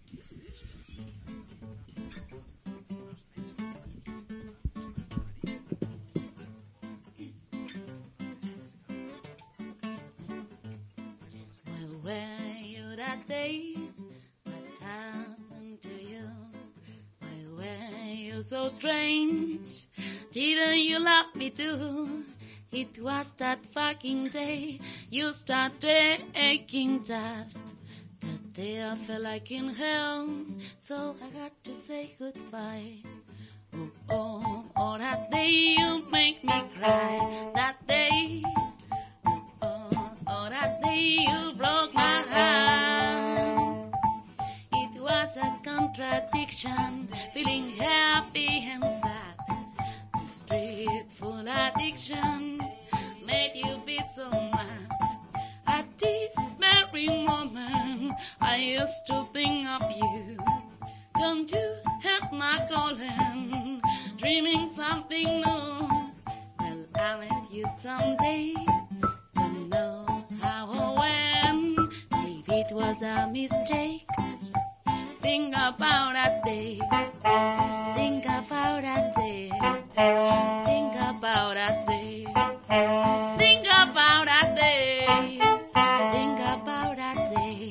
H: Where were you that day? What happened to you? Why were you so strange? Didn't you love me too? It was that fucking day you started taking dust. That day I felt like in hell, so I got to say goodbye. Oh, oh, oh, that day you make me cry. That day, oh, oh, that day you broke my heart. It was a contradiction, feeling happy and sad. The street full addiction made you feel so mad. At this very moment, I used to think of you. Don't you help my calling, dreaming something new. Well, I'll meet you someday. Don't know how or when. Maybe it was a mistake. Think about that day. Think about that day. Think about that day. Think about that day. Think about that day.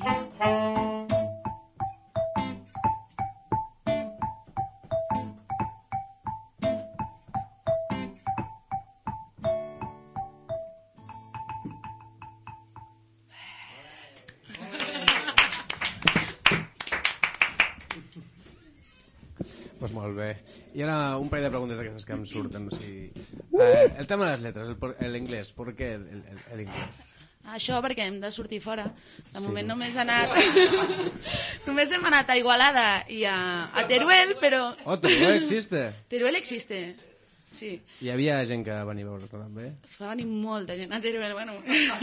C: Pues molt bé. I ara un parell de preguntes d'aquestes que em surten. O sigui, el tema de les letres, l'inglès. ¿Por qué el inglés?
I: Això perquè hem de sortir fora. De moment
C: Sí.
I: només he anat... només hem anat a Igualada i a Teruel, però...
C: Oh, Teruel existe.
I: Teruel existe, sí.
C: Hi havia gent que va venir a veure també.
I: Es va venir molta gent a Teruel, bueno...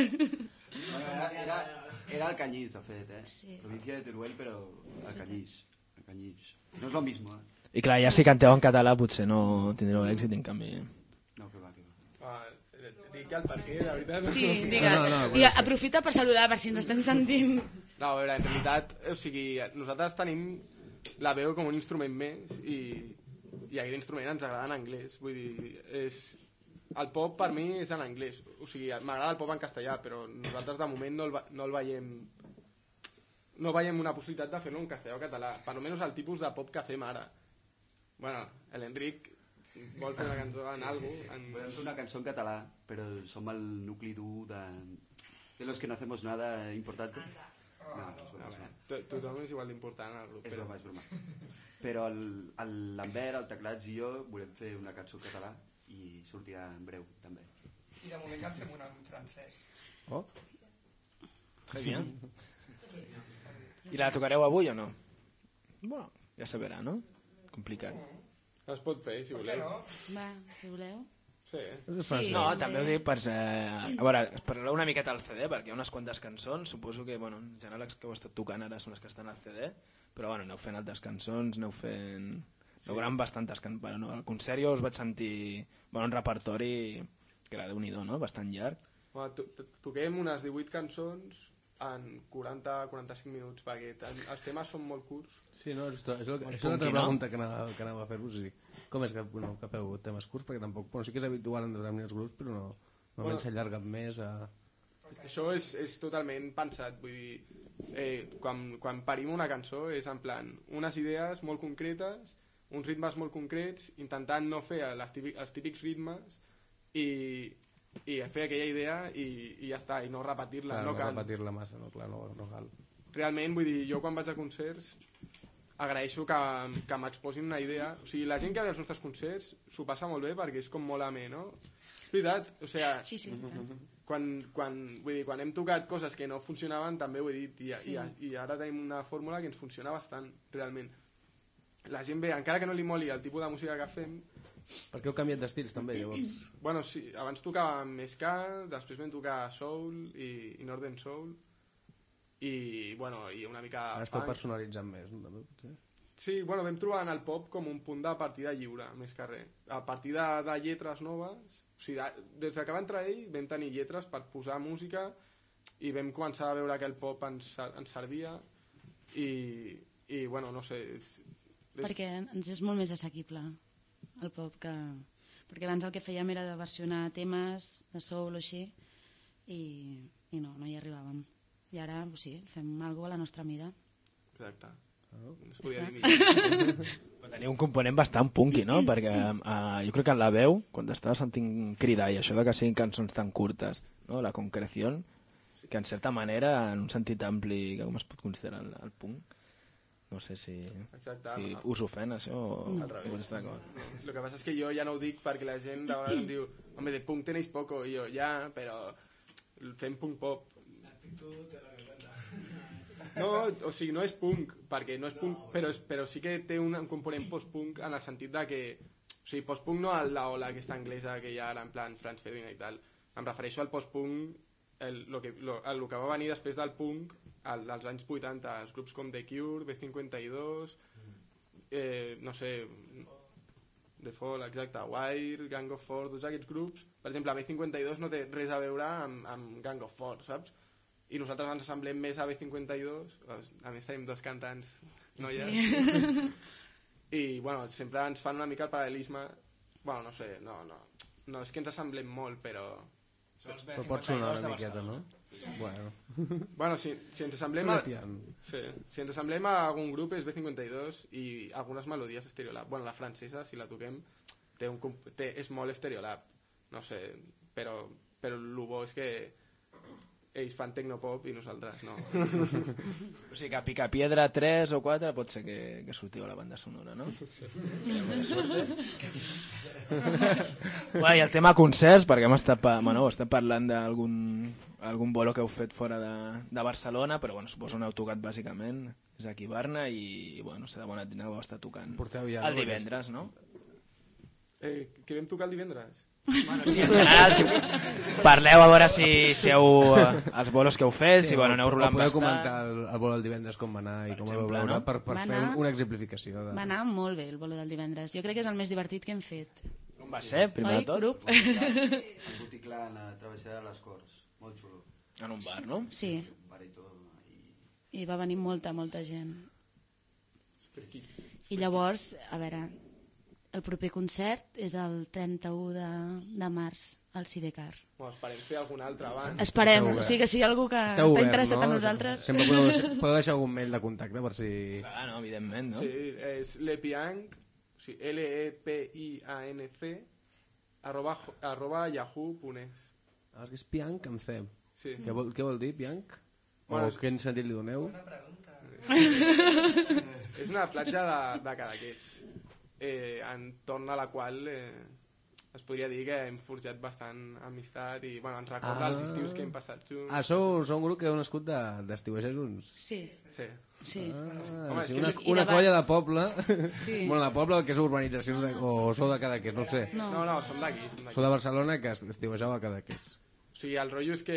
K: Era el Canyís, de fet, eh?
I: Sí.
K: Província de Teruel, però el Canyís. El Canyís. No és lo mismo, eh?
A: I clar, ja si canteu en català potser no tindreu èxit, en canvi...
K: No, que va.
J: Dic el per què, de veritat.
I: Sí, digue'l. I aprofita per saludar, per si ens estem sentint.
J: No, a veure, en realitat, o sigui, nosaltres tenim la veu com un instrument més i aquest instrument ens agrada en anglès. Vull dir, el pop per mi és en anglès. O sigui, m'agrada el pop en castellà, però nosaltres de moment no el veiem... No veiem una possibilitat de fer-lo en castellà o català. Per almenys el tipus de pop que fem ara. Bueno, l'Enric vol fer una cançó en algo.
K: Podem fer una cançó en català, però som el nucli dur de los que no hacemos nada importante. No, és broma.
J: Tothom és igual d'important al grup.
K: És broma. Però l'Ambert, el Teclats i jo volem fer una cançó en català i sortirà en breu, també.
L: I de moment en fem una en francès.
A: Oh. Très bien. I la tocareu avui o no? Bueno, ja se verà, no? Complicat.
J: Es pot fer, si voleu.
I: Va, si voleu.
J: Sí.
A: No, també ho dic per... a veure, esperareu una miqueta al CD, perquè hi ha unes quantes cançons, suposo que, bueno, en general les que heu estat tocant ara són les que estan al CD, però bueno, aneu fent altres cançons, aneu fent... Aneu gravant bastantes cançons, però no, al concert jo us vaig sentir, bueno, un repertori que era Déu-n'hi-do, no? Bastant llarg.
J: Bueno, toquem unes 18 cançons en 40-45 minuts, perquè els temes són molt curts.
C: Sí, no, és una altra pregunta que anava a fer-vos. Com és que feu temes curts? Perquè tampoc, bueno, sí que és habitual en determinats grups, però no normalment s'allarguen més a...
J: Això és totalment pensat, vull dir, quan parim una cançó és en plan unes idees molt concretes, uns ritmes molt concrets, intentant no fer els típics ritmes i fer aquella idea i ja està, i no repetir-la.
C: Clar,
J: no cal
C: repetir-la massa, no cal.
J: Realment, vull dir, jo quan vaig a concerts agraeixo que m'exposin una idea. O sigui, la gent que ve als nostres concerts s'ho passa molt bé perquè és com molt amè, no? És veritat, o sigui,
I: Sí.
J: quan hem tocat coses que no funcionaven també ho he dit i ara tenim una fórmula que ens funciona bastant, realment. La gent ve, encara que no li moli el tipus de música que fem.
C: Perquè heu canviat d'estils també, llavors?
J: Bueno, sí, abans tocàvem més ska, després vam tocar soul i northern soul i una mica
C: Ara esteu
J: funk.
C: personalitzant més, no? També, potser?
J: Sí, vam trobar en el pop com un punt de partida lliure, més que res. A partir de lletres noves, o sigui, des que va entrar ell vam tenir lletres per posar música i vam començar a veure que el pop ens servia i no sé...
I: Perquè ens és molt més assequible el pop perquè abans el que fèiem era de versionar temes de soul o així i no hi arribàvem. I ara, fem alguna a la nostra mida.
J: Exacte. Es
I: podia dir
J: millor.
A: Tenia un component bastant punky, no? Perquè jo crec que en la veu, quan t'estava sentint cridar, i això de que siguin cançons tan curtes, no? La concreció, que en certa manera, en un sentit ampli, com es pot considerar el punk, no sé si us ofèn això o
J: al revés.
A: està d'acord.
J: Lo que passa és que jo ja no ho dic perquè la gent de vegades em diu home, de punk tenéis poco, i jo ja, però fem punk pop.
D: L'actitud de la verdad.
J: No, o sigui, no és punk, perquè no és punk, però sí que té un component post-punk en el sentit de que, o sigui, post-punk no a la ola aquesta anglesa que hi ha ara en plan Franz Ferdinand i tal, em refereixo al post-punk, el que va venir després del punk als anys 80, els grups com The Cure, B52, no sé, The Fall, exacte, Wire, Gang of Four, tots aquests grups. Per exemple, B52 no té res a veure amb Gang of Four, saps? I nosaltres ens assemblem més a B52, a més tenim dos cantants noies, i sempre ens fan una mica el paral·lelisme, no sé, no és que ens assemblem molt, però
C: pot sonar una miqueta, no?
J: Bueno, si ens assemblem a algun grup és B52 i algunes melodies Stereolab. Bueno, la francesa, si la toquem, és molt Stereolab, no sé, però el bo és que ells fan tecnopop i nosaltres no.
A: O sigui que Picapiedra 3 o 4 pot ser que sortiu a la banda sonora, no? Sí. I el tema concerts, perquè estem parlant d'algun bolo que heu fet fora de Barcelona, però suposo que n'heu tocat bàsicament, és aquí a Barna i de bona dinar ho està tocant el divendres, no?
J: Què vam tocar el divendres?
A: Bueno, sí, en general, si parleu a veure si els bolos que heu fet, si aneu rolant
C: bastant.
A: Podeu
C: comentar el bolo del divendres com va anar i com ho vau veure, per fer una exemplificació.
I: Va anar molt bé el bolo del divendres. Jo crec que és el més divertit que hem fet.
A: Com va ser, primer de tot?
I: Grup?
K: El Boticlà en la travessera de les Corts, molt xulo.
A: En un bar, no?
I: Sí.
K: Un bar i tot.
I: I va venir molta gent. I llavors, a veure... El proper concert és el 31 de març al Sidecar.
J: Esperem fer algun altre abans.
I: Esperem, o sigui que si hi ha algú que està interessat en nosaltres...
C: Sempre podeu deixar algun mail de contacte per si...
A: Clar, no, evidentment, no?
J: Sí, és lepianc, o sigui, lepianc @yahoo.es.
C: És Pianc amb C.
J: Sí.
C: Què vol dir, Pianc? O quin sentit li doneu?
L: Bona pregunta.
J: És una platja de Cadaqués, entorn a la qual es podria dir que hem forjat bastant amistat i ens recorda els estius que hem passat junts.
C: Sou un grup que heu nascut d'estiuejar junts?
I: Sí.
C: Home, una colla de poble, bueno, de poble que és urbanització o sou de Cadaqués, no ho sé.
J: No, som d'aquí.
C: Sou de Barcelona que estiuejau a Cadaqués.
J: O sigui, el rotllo és que...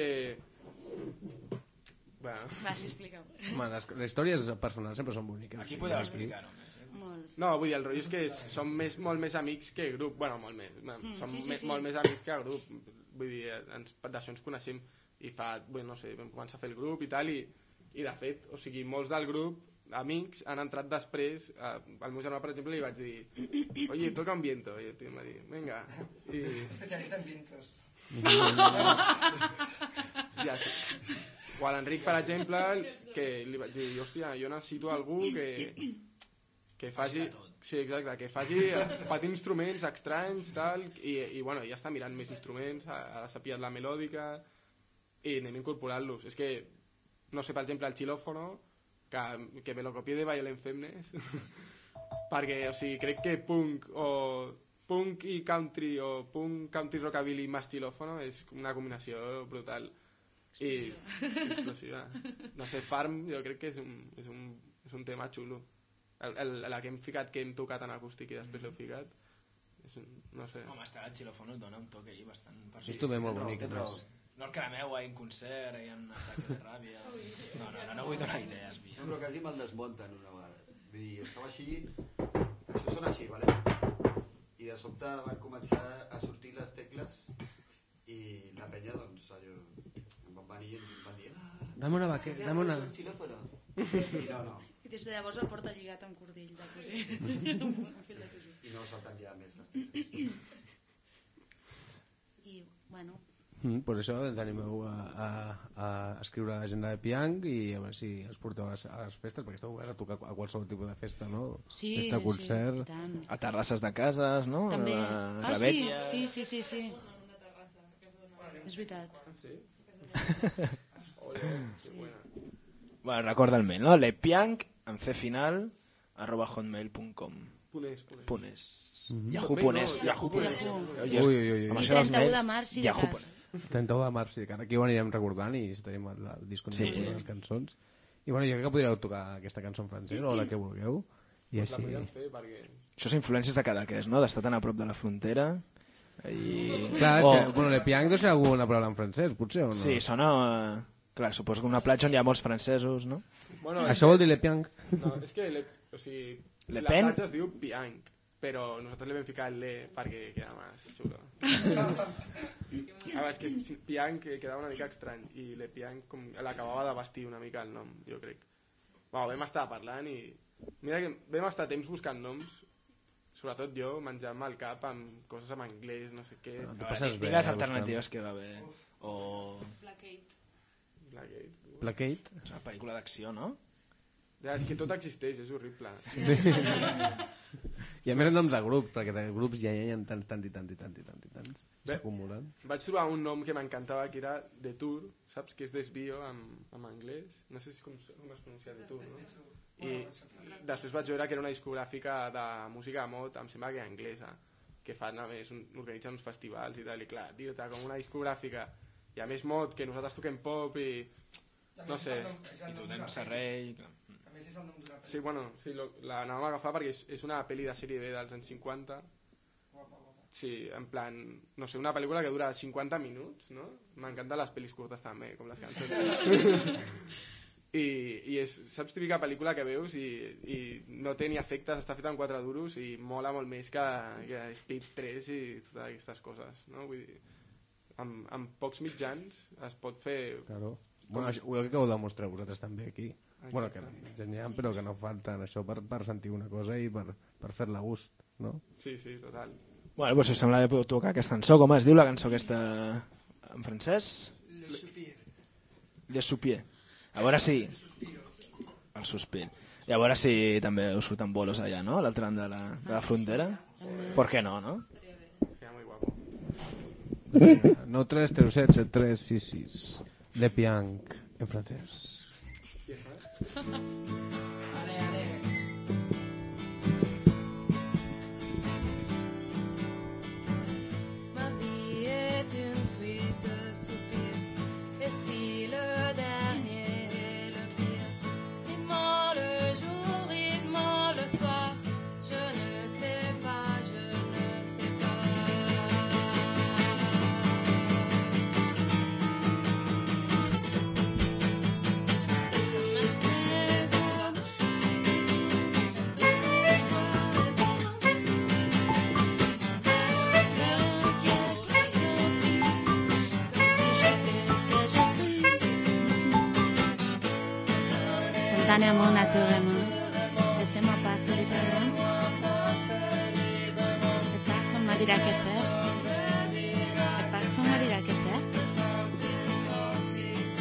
I: Va, sí, explica-ho.
C: Les històries personals sempre són boniques.
A: Aquí podeu explicar-ho.
J: No, vull dir, el rotllo és que som molt més amics que grup. Bueno, molt més. Som molt més amics que grup. Vull dir, d'això ens coneixem. I no sé, vam començar a fer el grup i tal, i de fet, o sigui, molts del grup, amics, han entrat després. Al meu germà, per exemple, li vaig dir oye, toca un viento. I el tio em va dir, venga.
L: Especialista en vientos.
J: Ja O a l'Enric, per exemple, que li vaig dir, hòstia, jo necessito algú que faci... Sí, exacte, que faci patir instruments estranys, tal, i bueno, ja està mirant més instruments, ara s'ha pillat la melòdica, i anem incorporant-los. És que, no sé, per exemple, el xilòfono, que me lo copié de Violent Femmes, perquè, o sigui, crec que punk i country, o punk, country, rockabilly més xilòfono és una combinació brutal. Explosiva. No sé, Farm, jo crec que és un tema xulo. La que hem ficat, que hem tocat en acústic i després l'heu ficat, no sé.
A: Home, està el xilòfon, et dona un toc ahí bastant...
C: És també molt bonic.
A: No el cremeu en concert, hi ha un atac de ràbia... No vull donar idees.
K: No, però quasi me'l desmunten una vegada. Vull dir, estava així, això sona així, vale? I de sobte van començar a sortir les tecles i la penya, doncs, allò, em van venir i em van dir
C: dame una baqueta, dame una...
K: I no.
I: I des de llavors el porta lligat amb cordill de cosir. I
K: no salten ja més les tecles.
I: I, bueno...
C: Per això ens animeu a escriure l'agenda de Piang i a veure si els porteu a les festes, perquè esteu oberts a tocar a qualsevol tipus de festa, no?
I: Sí,
C: festa, concert...
I: Sí,
A: a terrasses de cases, no?
I: També. Sí. És veritat.
J: Sí?
A: Bueno, recorda el mail, no? lepiang amb c final @hotmail.com Punes. Yahoo.es.
C: Ui.
I: I 31 de març, sí,
C: Yahoo. 31 de març, sí, que aquí ho anirem recordant i tenim el disc on hi ha les cançons. I bueno, jo crec que podríeu tocar aquesta cançó en francès o la que vulgueu. I així...
J: La podríem fer perquè...
A: Això és influències de Cadaqués, no? D'estar tan a prop de la frontera.
C: Clar, és que, bueno, le piang deu ser alguna paraula en francès, potser, o no?
A: Sí, sona... Clar, suposo que una platja on hi ha molts francesos, no?
J: Bueno,
C: això vol dir le piang?
J: No, és que o sigui,
A: la
J: platja es diu piang, però nosaltres li vam ficar el le perquè queda més xulo. És que piang quedava una mica estrany i le piang l'acabava de vestir una mica el nom, jo crec. Bueno, vam estar parlant i... Mira que vam estar temps buscant noms, sobretot jo, menjant-me el cap amb coses en anglès, no sé què.
A: Digues alternatives que va bé. O...
C: Placate?
A: És una pel·lícula d'acció, no?
J: Ja, és que tot existeix, és horrible.
C: I a més noms de grups, perquè de grups ja hi ha tants. S'acumulen.
J: Vaig trobar un nom que m'encantava, que era The Tour, saps? Que és desvio en anglès. No sé com es pronuncia The Tour, no? I després vaig veure que era una discogràfica de música mod, em sembla que anglesa, que fan, a més, organitzen uns festivals i tal, i clar, dir-te com una discogràfica i a més mod, que nosaltres toquem pop i... no sé.
A: I toquem serrell...
L: A més és el nom d'una pel·li.
J: Sí, bueno, sí, l'anàvem a agafar perquè és una pel·li de sèrie B dels anys 50. Sí, en plan, no sé, una pel·lícula que dura 50 minuts, no? M'encanten les pel·lis curtes també, com les cançons. I és, saps, típica pel·lícula que veus i no té ni efectes, està feta en 4 duros i mola molt més que Speed 3 i totes aquestes coses, no? Vull dir... Amb pocs mitjans es pot fer...
C: Claro. Bueno, ho acabeu de demostrar vosaltres també aquí. Exacte. Bueno, que n'hi ha, però que no falten això per sentir una cosa i per fer-la gust, no?
J: Sí, total.
A: Bueno, doncs si sembla que podeu tocar aquesta cançó. Com es diu la cançó aquesta en francès?
L: Le Soupir.
A: Le Soupir. A veure si... El Sospir. I a veure si també us surten bolos allà, no? A l'altre banda de la frontera. ¿Por qué no, no?
J: Queda muy guapo.
C: 93077366 Le Piang en francès.
M: Ma vie est une suite de soupirs, et si le dernier est le pire, dites-moi le jour, dites-moi le soir, je ne sais pas, je ne sais pas.
I: Spontanément, naturellement, laissez-moi passer librement. Et personne ne me dira que faire. Et personne ne me dira que faire.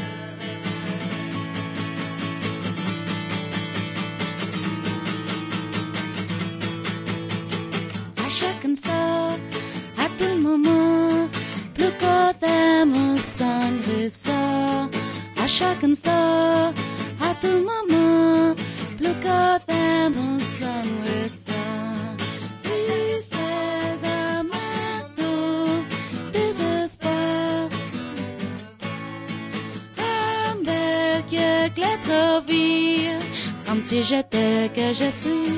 I: ens dort à tout moment. Plus podem s'enreçar a chaque instant, à tout moment. Plus podem s'enreçar. Tristesse, amargor, désespoir. Amb el que éclate vie, comme si j'étais que je suis.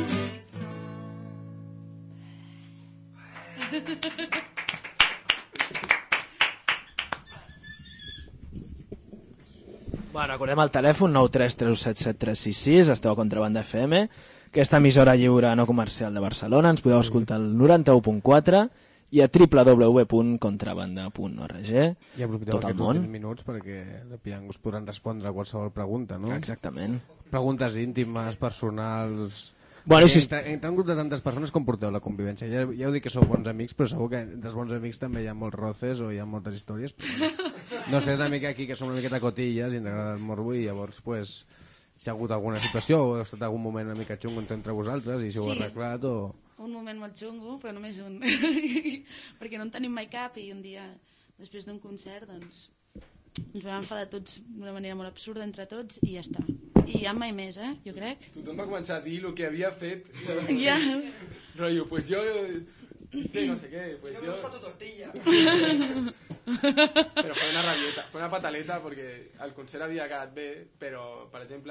A: Bueno, recordem el telèfon 933177366, esteu a Contrabanda FM, aquesta emissora lliure no comercial de Barcelona. Ens podeu escoltar al 91.4 i a www.contrabanda.org.
C: I aprofiteu aquests últims minuts perquè de Piang us podran respondre a qualsevol pregunta, no?
A: Exactament.
C: Preguntes íntimes, personals...
A: Bueno,
C: entre un grup de tantes persones, com porteu la convivència? Ja ho dic que sou bons amics, però segur que entre els bons amics també hi ha molts roces o hi ha moltes històries. Però no sé, és una mica aquí que som una miqueta cotilles i ens agrada el morbo, i llavors pues, si ha hagut alguna situació o ha estat algun moment una mica xungo entre vosaltres i si ho heu arreglat o...
I: Un moment molt xungo, però només un. Perquè no en tenim mai cap i un dia, després d'un concert, doncs, ens vam enfadar tots d'una manera molt absurda entre tots i ja està. I ja mai més, jo crec.
J: Tothom va començar a dir el que havia fet.
I: Ja.
J: Rotllo, pues jo... no sé què, pues
L: yo
J: yo...
L: me gusta tu tortilla.
J: Però fue una rabieta, fue una pataleta perquè el concert havia quedat bé, però, per exemple...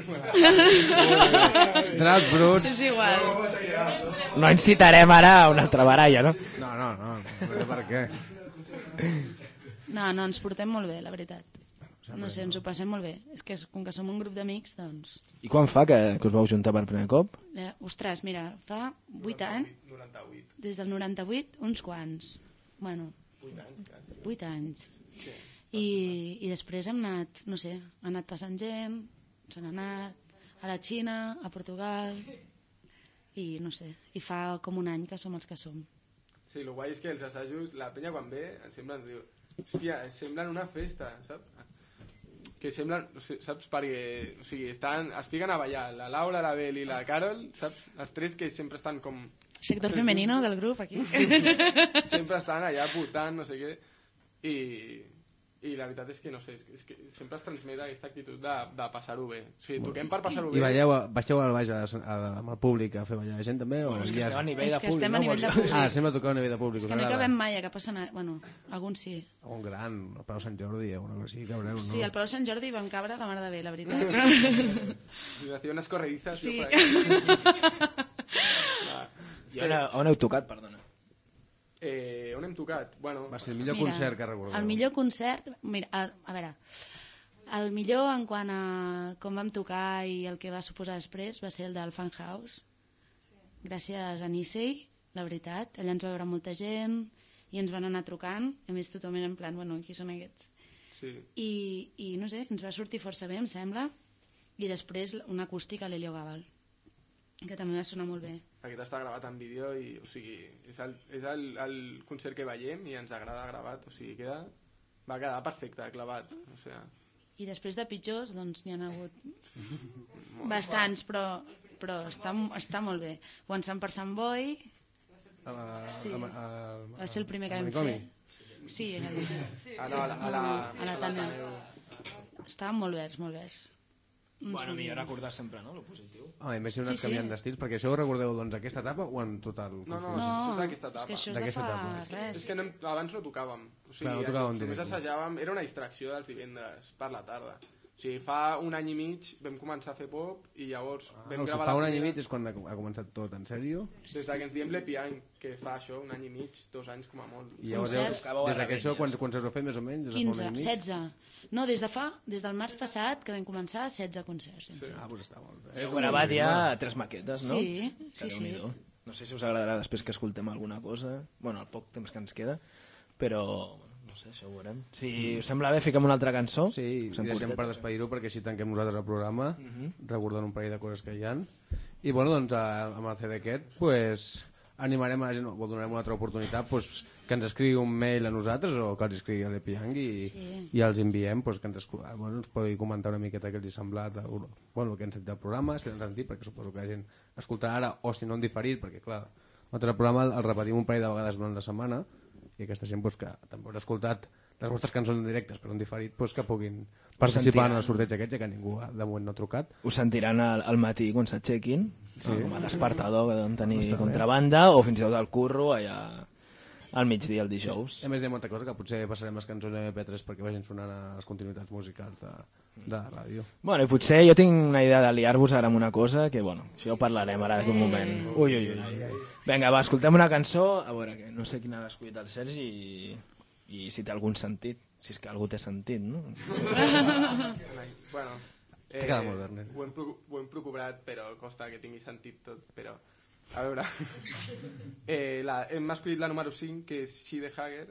C: Draps bruts.
I: És igual.
A: No incitarem ara a una altra baralla, no?
C: No sé per què.
I: No, ens portem molt bé, la veritat. No sé, ens ho passem molt bé. És que com que som un grup d'amics, doncs...
A: I quan fa que us vau juntar per primer cop?
I: Ostres, mira, fa 8 anys.
J: 98.
I: Des del 98, uns quants. Bueno, 8 anys.
J: Sí.
I: I després hem anat, no sé, ha anat passant gent, s'han anat a la Xina, a Portugal, i no sé, i fa com un any que som els que som.
J: Sí, el guai és que els assajos, la penya quan ve, ens diu, hòstia, semblen una festa, saps? Que semblen, saps, perquè, o sigui, es fiquen a ballar, la Laura, la Bel i la Carol, saps? Els tres que sempre estan com...
I: Sector femenino del grup, aquí.
J: Sempre estan allà putant, no sé què, i la veritat és que, no sé, és que sempre es transmet aquesta actitud de passar-ho bé. O sigui, toquem per passar-ho bé.
C: I baixeu al baix amb el públic a fer ballar la gent també? O
A: és que estem a nivell
I: és
A: de
I: que
A: públic.
I: estem a nivell de públic.
C: Sembla tocar a nivell de públic.
I: És que no hi cabem mai a cap escenari. Bueno, alguns sí.
C: Un gran, el Palau Sant Jordi, una cosa així, cabreu, no?
I: Sí, al Palau Sant Jordi vam cabre la mar de bé, la veritat.
J: I va fer unes corredizas.
I: Sí.
A: I on heu tocat, perdona?
J: On hem tocat? Bueno,
C: va ser el millor concert que recordeu.
I: El millor concert, mira, a veure, el millor en quant a com vam tocar i el que va suposar després va ser el del Fan House. Gràcies a Nisei, la veritat, allà ens va veure molta gent i ens van anar trucant, a més tothom era en plan, bueno, qui són aquests?
J: Sí.
I: I no sé, ens va sortir força bé, em sembla, i després un acústic a l'Helio Gabal, que també va sonar molt bé.
J: Aquest està gravat en vídeo i, o sigui, és el concert que veiem i ens agrada gravat, o sigui, va quedar perfecte, clavat, o sigui...
I: I després de pitjors, doncs n'hi ha hagut bastants, però està molt bé. Once per Sant Boi, sí, va ser el primer que vam fer. Sí,
J: a la
I: Taneu. Estaven molt verds, molt verds.
A: Bueno, millor recordar sempre, no?, lo positiu.
C: A més, hi ha anat canviant d'estils, perquè això ho recordeu doncs aquesta etapa o en total?
J: No, això és d'aquesta etapa.
I: És que això és de fa res.
J: És que abans no tocàvem. O sigui,
C: no tocàvem
J: només assajàvem, era una distracció dels divendres per la tarda. O sigui, fa un any i mig vam començar a fer pop i llavors vam gravar
C: fa un any i mig és quan ha començat tot, en sèrio?
J: Des que ens diem Le Piang, que fa això, un any i mig, 2 anys com a molt.
C: I llavors, des d'aquesta, quants us heu fet més o menys?
I: 15, 16. No, des del març passat que vam començar 16 concerts.
C: Sí. Doncs està molt bé.
A: Heu gravat ja 3 maquetes, no?
I: Sí.
A: No sé si us agradarà després que escoltem alguna cosa, bueno, el poc temps que ens queda, però... no sé, això ho veurem. Si us sembla bé, fiquem una altra cançó.
C: Sí, i deixem per despedir-ho perquè així tanquem nosaltres el programa, recordant un parell de coses que hi ha. I bueno, doncs amb el CD aquest, pues, animarem a la gent, o donarem una altra oportunitat, pues, que ens escrigui un mail a nosaltres o que els escrigui a l'Epiang i els enviem, pues, que ens pugui comentar una miqueta què els ha semblat, el que han sentit del programa, si l'han sentit, perquè suposo que la gent escoltarà ara, o si no en diferit, perquè clar, Nosaltres el programa el repetim un parell de vegades durant la setmana i aquesta gent que també haurà escoltat les vostres cançons en directes però en diferit que puguin participar en el sorteig aquest, ja que ningú de moment no ha trucat.
A: Ho sentiran al matí quan s'aixequin, com a despertador que deuen tenir contrabanda, o fins i tot al curro allà al migdia el dijous.
C: A més hi ha molta cosa que potser passarem les cançons a MP3 perquè vagin sonant a les continuïtats musicals de ràdio.
A: Bueno, i potser jo tinc una idea de liar-vos ara amb una cosa que, bueno, això ho parlarem ara d'un moment. Ui. Vinga, va, escoltem una cançó, a veure, que no sé quina l'ha escollit el Sergi i si té algun sentit, si és que algú té sentit, no?
J: Bueno,
C: t'ha quedat molt verne.
J: Ho hem procurat, però costa que tingui sentit tot, però... A veure, hem escollit la número 5, que és She the Hager.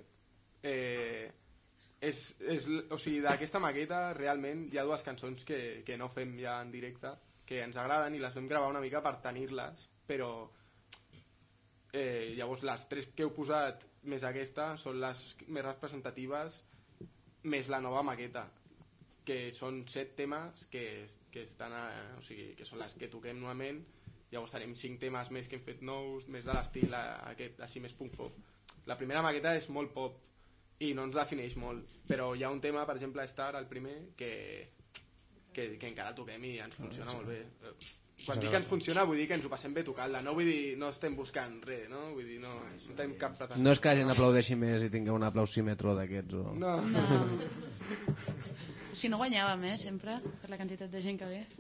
J: O sigui, d'aquesta maqueta realment hi ha dues cançons que no fem ja en directe, que ens agraden i les vam gravar una mica per tenir-les, però llavors les 3 que heu posat més aquesta són les més representatives, més la nova maqueta, que són 7 temes que estan o sigui, que són les que toquem normalment. Llavors tenim 5 temes més que hem fet nous, més de l'estil aquest, així més punk pop. La primera maqueta és molt pop i no ens defineix molt, però hi ha un tema, per exemple, Star, el primer, que encara toquem i ens funciona molt bé. Quan dic que ens funciona vull dir que ens ho passem bé tocant-la, no vull dir no estem buscant res, no? Vull dir, no tenim cap pretensió.
C: No és que la gent aplaudeixi més i tingui un aplausímetro d'aquests o...
J: No.
I: Si no guanyàvem, sempre, per la quantitat de gent que ve.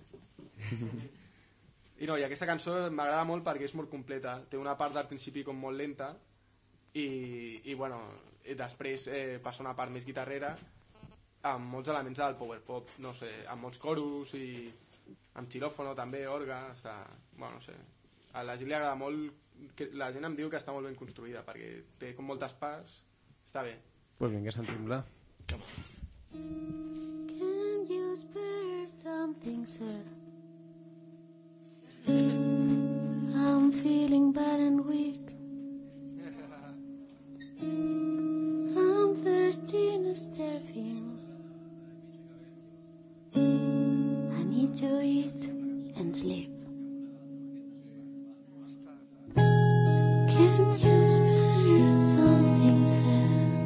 J: I aquesta cançó m'agrada molt perquè és molt completa, té una part del principi com molt lenta i bueno, després passa una part més guitarrera amb molts elements del power pop, no sé, amb molts coros i amb xilòfono també, orga, bueno, no sé, a la gent li agrada molt, la gent em diu que està molt ben construïda perquè té com moltes parts, està bé.
C: Pues vinga, sentim-la.
H: Can you spare something, sir? I'm feeling bad and weak. I'm thirsty and starving. I need to eat and sleep. Can you spare something, sir?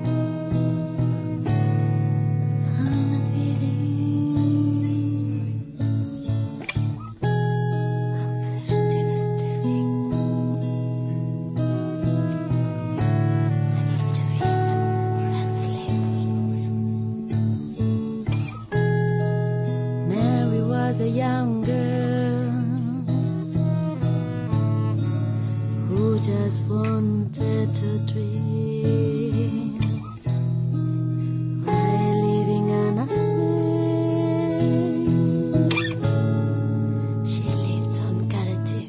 H: A young girl who just wanted to dream while living unaware. She lives on charity.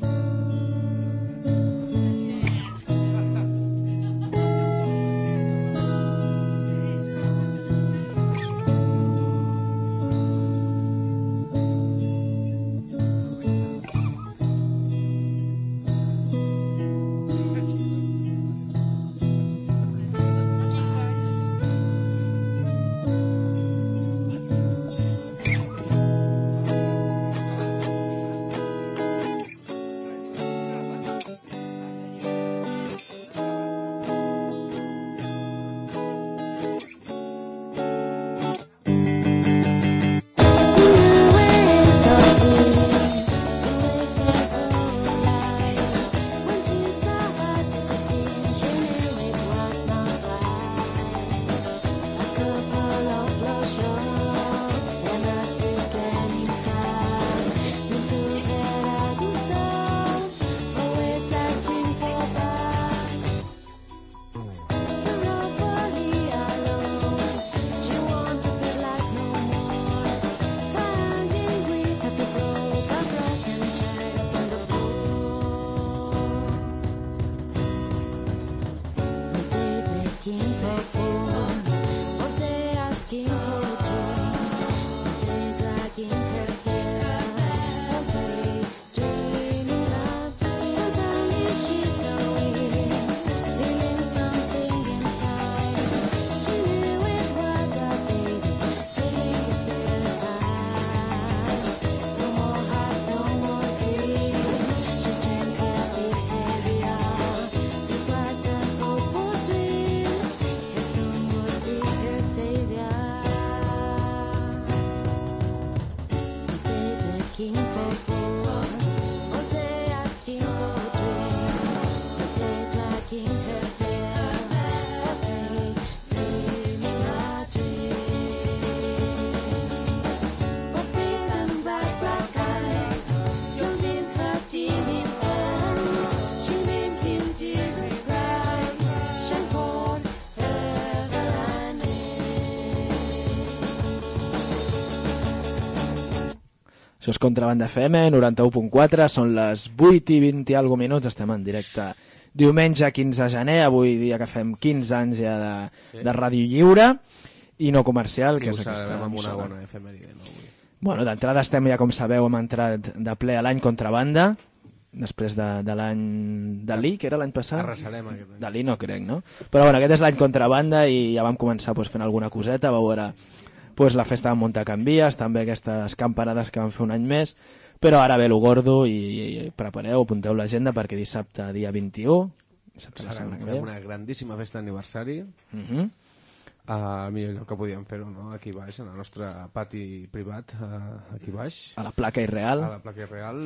A: Això és Contrabanda FM, 91.4, són les 8 i 20 i alguna minuts, estem en directe diumenge 15 de gener, avui dia que fem 15 anys ja de Ràdio Lliure i no comercial, que és aquesta
C: amb una
A: emissora.
C: bona efemèride, no?
A: Bueno, d'entrada estem ja, com sabeu, hem entrat de ple a l'any Contrabanda, després de l'any Dalí, que era l'any passat?
C: Arrasarem aquest any.
A: Dalí no crec, no? Però bueno, aquest és l'any Contrabanda i ja vam començar fent alguna coseta, va veure la festa de Montacanvies, també aquestes campanades que vam fer un any més, però ara ve lo gordo i prepareu, apunteu l'agenda perquè dissabte dia 21, dissabte la setmana que ve.
C: Una grandíssima festa d'aniversari, al millor lloc que podíem fer-ho, no? Aquí baix, en el nostre pati privat, aquí baix.
A: A la placa Irreal.
C: A la placa Irreal.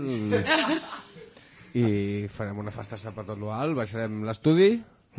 C: I farem una festassa per tot l'alt, baixarem l'estudi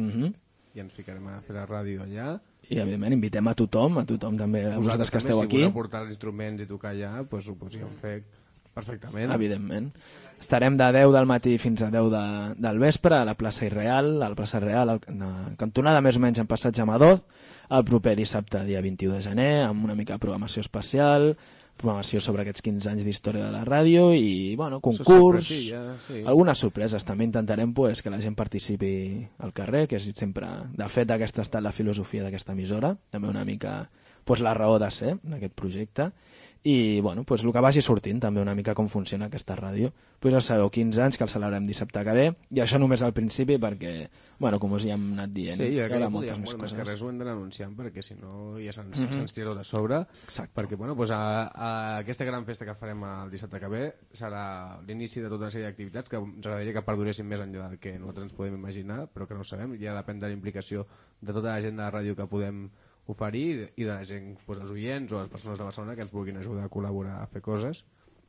C: i ens ficarem a fer la ràdio allà.
A: I evidentment invitem a tothom també, a vosaltres que esteu aquí.
C: Si voleu portar els instruments i tocar allà, doncs ho podríem fer perfectament.
A: Evidentment. Estarem de 10 del matí fins a 10 del vespre a la plaça Irreal, cantonada més o menys en Passatge Amador, el proper dissabte, dia 21 de gener, amb una mica de programació especial, programació sobre aquests 15 anys d'història de la ràdio i, bueno, concurs, algunes sorpreses. També intentarem que la gent participi al carrer, que és sempre, de fet, aquesta ha estat la filosofia d'aquesta emissora, també una mica la raó de ser d'aquest projecte. I bueno, el que vagi sortint també una mica com funciona aquesta ràdio. Ja sabeu, 15 anys que el celebrem dissabte que ve, i això només al principi perquè, com us hi hem anat dient,
C: hi ha
A: moltes més coses.
C: Que res ho hem d'anar anunciant perquè si no ja se'ns tira de sobre. Perquè aquesta gran festa que farem el dissabte que ve serà l'inici de tota una sèrie d'activitats que ens agradaria que perduressin més enllà del que nosaltres ens podem imaginar, però que no ho sabem, ja depèn de la implicació de tota la gent de la ràdio que podem oferir i de la gent, els oients o les persones de Barcelona que ens vulguin ajudar a col·laborar a fer coses.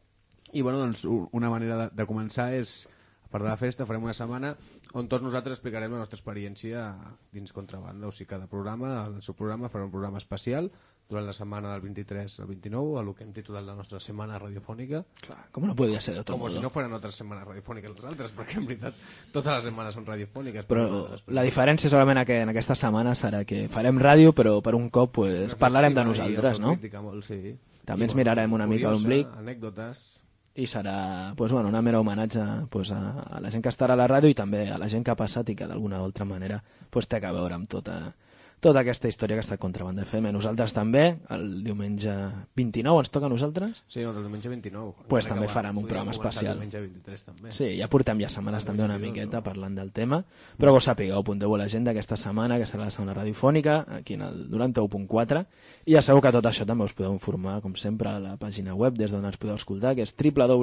C: I una manera de començar és, a part de la festa, farem una setmana on tots nosaltres explicarem la nostra experiència dins Contrabanda. O sigui, cada programa, el seu programa, farà un programa especial durant la setmana del 23 al 29, a lo que hem titulat la nostra setmana radiofònica.
A: Clar, com no podia ser d'altre
C: modo. Com si no foren altres setmanes radiofòniques les altres, perquè en veritat totes les setmanes són radiofòniques.
A: Però la diferència solament en aquesta setmana serà que farem ràdio, però per un cop parlarem de nosaltres, no?
C: Molt, sí.
A: També ens mirarem una mica l'omblic.
C: Anècdotes.
A: I serà una mera homenatge a la gent que estarà a la ràdio i també a la gent que ha passat i que d'alguna altra manera té a veure amb tota aquesta història que està Contrabanda FM. Nosaltres també, el diumenge 29 ens toca a nosaltres?
C: Sí, el diumenge 29.
A: També farem un programa especial.
C: El diumenge 23 també.
A: Sí, ja portem setmanes també una miqueta parlant del tema, però vos sapigueu, apunteu a l'agenda aquesta setmana, que serà la segona radiofònica, aquí en el 91.4, i ja sabeu que tot això també us podeu informar, com sempre, a la pàgina web, des d'on ens podeu escoltar, que és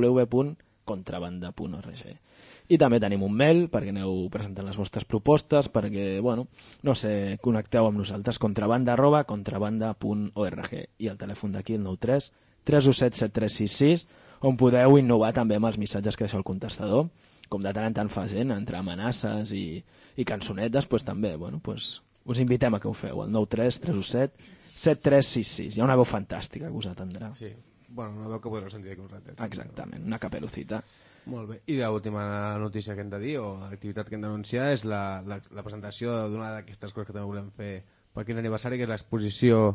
A: www.contrabanda.org. I també tenim un mail perquè aneu presentant les vostres propostes, perquè, connecteu amb nosaltres, contrabanda@contrabanda.org, i el telèfon d'aquí, el 93 317 7366, on podeu innovar també amb els missatges que deixeu al contestador, com de tant en tant fa gent, entre amenaces i cançonetes, també, us invitem a que ho feu, el 93 317 7366. Hi ha una veu fantàstica que us atendrà.
C: Sí, una veu que podreu sentir aquí un ratet.
A: Exactament, una caperucita.
C: Molt bé. I l'última notícia que hem de dir, o activitat que hem d'anunciar, és la presentació d'una d'aquestes coses que també volem fer per 15 aniversari, que és l'exposició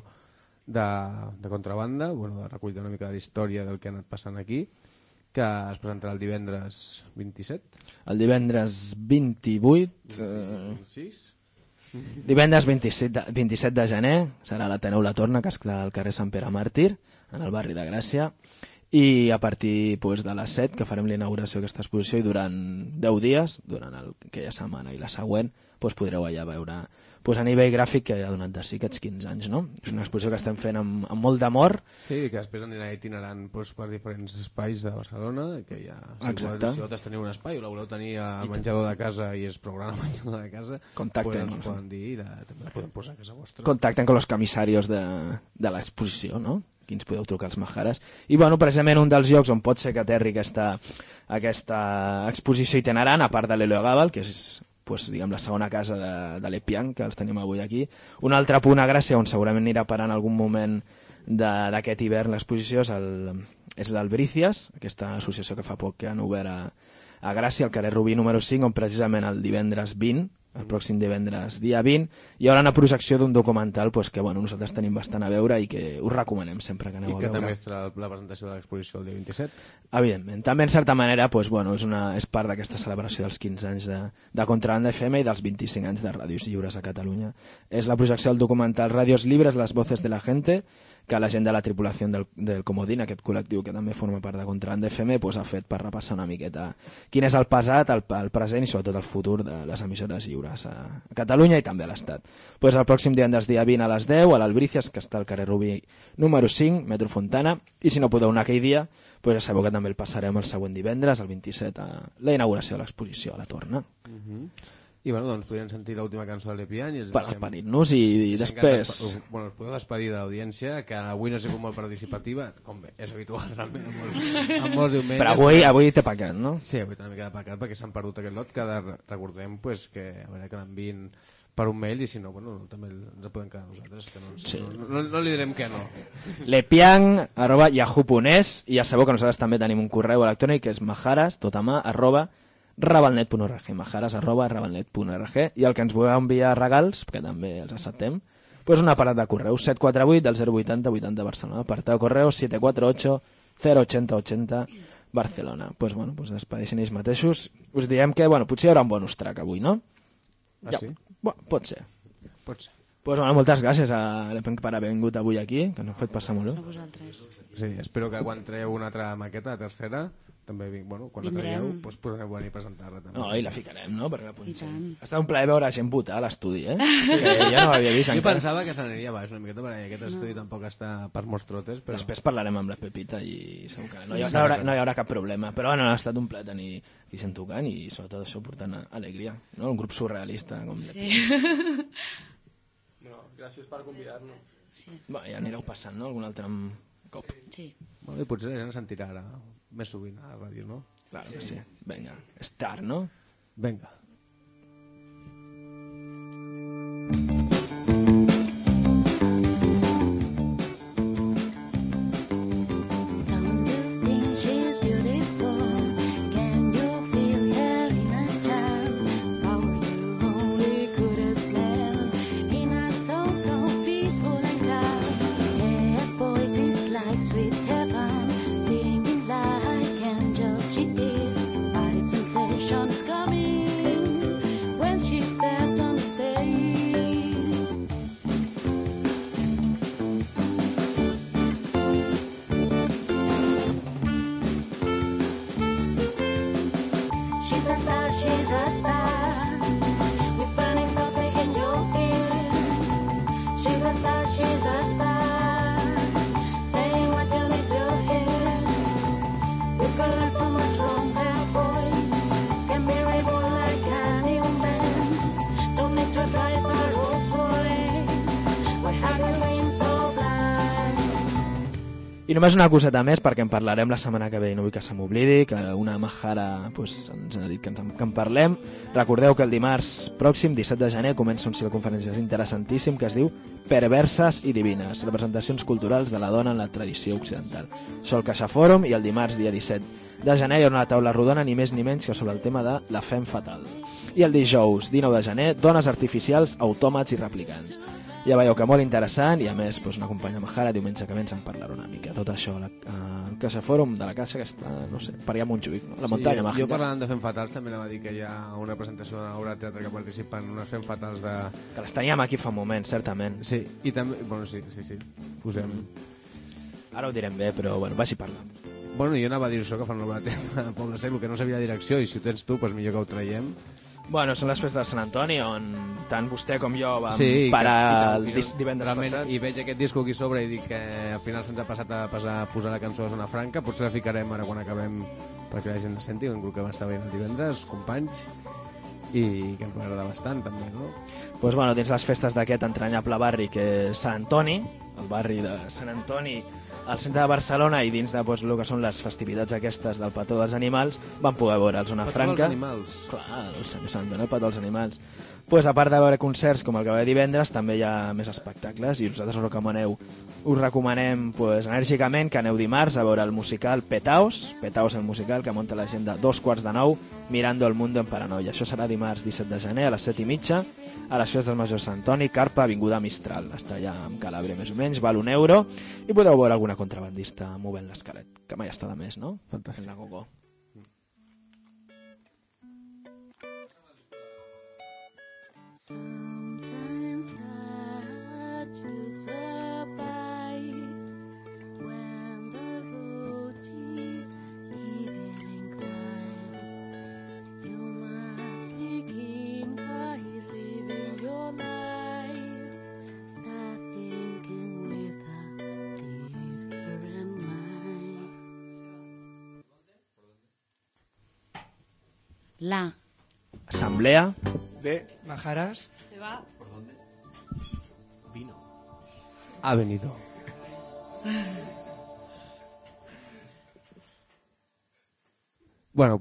C: de Contrabanda, de recollir una mica de la història del que ha anat passant aquí, que es presentarà el divendres 27.
A: El divendres 28...
C: 26?
A: Divendres 27 de gener serà l'Ateneu La Torna, que esclar al carrer Sant Pere Màrtir, en el barri de Gràcia, i a partir de les 7 que farem l'inauguració d'aquesta exposició, i durant 10 dies, durant aquella setmana i la següent, podreu allà veure a nivell gràfic que ha donat de si aquests 15 anys, no? És una exposició que estem fent amb molt d'amor.
C: Sí, que després anirà itinerant per diferents espais de Barcelona, que ja, si vosaltres teniu un espai o la voleu tenir al menjador de casa i és programa al menjador de casa,
A: contacten,
C: ens poden dir i també la podem posar a casa vostra.
A: Contacten con los comissarios de l'exposició, no? Aquí ens podeu trucar als Majares. I precisament un dels llocs on pot ser que aterri aquesta exposició itinerant, a part de l'Eleo Gàbal, que és la segona casa de l'Epiang, que els tenim avui aquí. Un altre punt a Gràcia on segurament anirà parant en algun moment d'aquest hivern l'exposició és l'Albrícies, aquesta associació que fa poc que han obert a Gràcia, al carrer Rubí número 5, on precisament el divendres 20 el pròxim divendres dia 20, hi haurà una projecció d'un documental que nosaltres tenim bastant a veure i que us recomanem sempre que aneu a veure.
C: I que també estarà la presentació de l'exposició el dia 27.
A: Evidentment. També, en certa manera, és part d'aquesta celebració dels 15 anys de Contrabanda FM i dels 25 anys de Ràdios Lliures a Catalunya. És la projecció del documental Radios Libres, las voces de la gente, que la gent de la tripulació del Comodín, aquest col·lectiu que també forma part de Contrabanda FM, ha fet per repassar una miqueta quin és el passat, el present i sobretot el futur de les emissores lliures a Catalunya i també a l'Estat. El pròxim divendres dia 20 a les 10 a l'Albrícies, que està al carrer Rubí número 5, metro Fontana, i si no podeu anar aquell dia, ja sabeu que també el passarem el següent divendres, el 27, a la inauguració de l'exposició a la Torna.
C: I doncs podríem sentir l'última cançó de l'Epiany
A: per despedir-nos i després
C: us podeu despedir de l'audiència, que avui no ha sigut molt participativa, com bé, és habitual realment en molts diumenges,
A: però avui té pecat, no?
C: Sí, avui té una mica de pecat perquè s'han perdut aquest lot, que recordem que a veure que l'enviïn per un mail i si no, també ens podem quedar nosaltres, que no li direm que no.
A: lepiang@yahoo.es, i ja sabeu que nosaltres també tenim un correu electrònic que és majaras@rabalnet.org, majaras@rabalnet.org, i el que ens vulgueu enviar regals, que també els acceptem, un aparat de correu 748 del 080 80 Barcelona, apartat de correu 748 080 80 Barcelona. Despedeixen ells mateixos, us diem que potser hi haurà un bonus track avui, no?
C: Ah, sí?
A: Pot ser. Moltes gràcies a l'Epiang per haver vingut avui aquí, que ens ha fet passar molt bé.
I: A vosaltres.
C: Sí, espero que quan traieu una altra maqueta, la tercera, també quan la traieu podreu venir a presentar-la també.
A: I la ficarem, no? Perquè la punxem. Ha estat un plaer veure gent votar a l'estudi, que ja no l'havia vist encara.
C: Jo pensava que s'aniria baix una miqueta perquè aquest estudi tampoc està per molts trotes, però...
A: Després parlarem amb la Pepita i segur que no hi haurà cap problema, però ha estat un plaer tenir aquí gent tocant i sobretot això portant alegria, no? Un grup surrealista com
J: gràcies per convidar-nos.
A: Ja anireu passant, no? Algun altre cop.
I: Sí.
C: I potser la gent sentirà ara més sovint a la ràdio, no?
A: Claro que sí. Vinga, és tard, no?
C: Vinga.
H: Sweet heaven, singing like angels she is. Life sensations coming when she stands on the stage. She's a star, she's a star, whispering softly in your ear. She's a star, she's a star.
A: I només una coseta més perquè en parlarem la setmana que ve i no vull que se m'oblidi, que una Majara ens ha dit que en parlem. Recordeu que el dimarts pròxim, 17 de gener, comença un cicle de conferències interessantíssim que es diu Perverses i divines, representacions culturals de la dona en la tradició occidental. Això al Caixa Fòrum, i el dimarts, dia 17 de gener, hi haurà una taula rodona ni més ni menys que sobre el tema de la fem fatal. I el dijous, 19 de gener, dones artificials, autòmats i replicants. Ja veieu que molt interessant, i a més una companya Majara diumenge que vens en parlarà una mica tot això al Caixa Fòrum de la Caixa, que està, no sé, per allà a Montjuïc, no? La muntanya màgica.
C: Jo parlant de Fem Fatals també anava a dir que hi ha una presentació d'una obra de teatre que participa en unes Fem Fatals de...
A: Que les teníem aquí fa un moment, certament.
C: Sí, i també, sí, posem...
A: Ara ho direm bé, però vagi parlant.
C: Jo anava a dir això, que fan una obra de teatre a Poble Sec, el que no sabia la direcció, i si ho tens tu, millor que ho traiem.
A: Són les festes de Sant Antoni, on tant vostè com jo vam parar el divendres passat.
C: I veig aquest disco aquí sobre i dic que al final se'ns ha passat a posar la cançó a Zona Franca, potser la ficarem ara quan acabem perquè la gent la senti, un grup que va estar veient el divendres, companys, i que ens va agradar bastant també, no?
A: Dins les festes d'aquest entranyable barri que és Sant Antoni, el barri de Sant Antoni, al centre de Barcelona, i dins de el que són les festivitats aquestes del Petó dels Animals, van poder veure el Zona Franca.
C: Petó dels Animals?
A: Clar, el Sant Antoni, el Petó dels Animals. pues, a part de veure concerts com el que va divendres, també hi ha més espectacles i nosaltres us recomanem pues, enèrgicament que aneu dimarts a veure el musical Petaos el musical que munta la gent de 8:45 Mirando el Mundo en Paranoia. Això serà dimarts 17 de gener a les 7:30 a les Festes Majors Sant Antoni, Carpa, Avinguda Mistral. Està allà amb Calàbria més o menys, val €1 i podeu veure alguna contrabandista movent l'esquelet, que mai està de més, no? Fantàstic. En la gogó.
M: Sometimes touches a bite when the road is even inclined. You must begin by living your life. Start thinking with a leader in mind.
I: La.
A: Asamblea.
L: B. Majaras.
I: Se va.
K: ¿Por dónde?
C: Ha venido.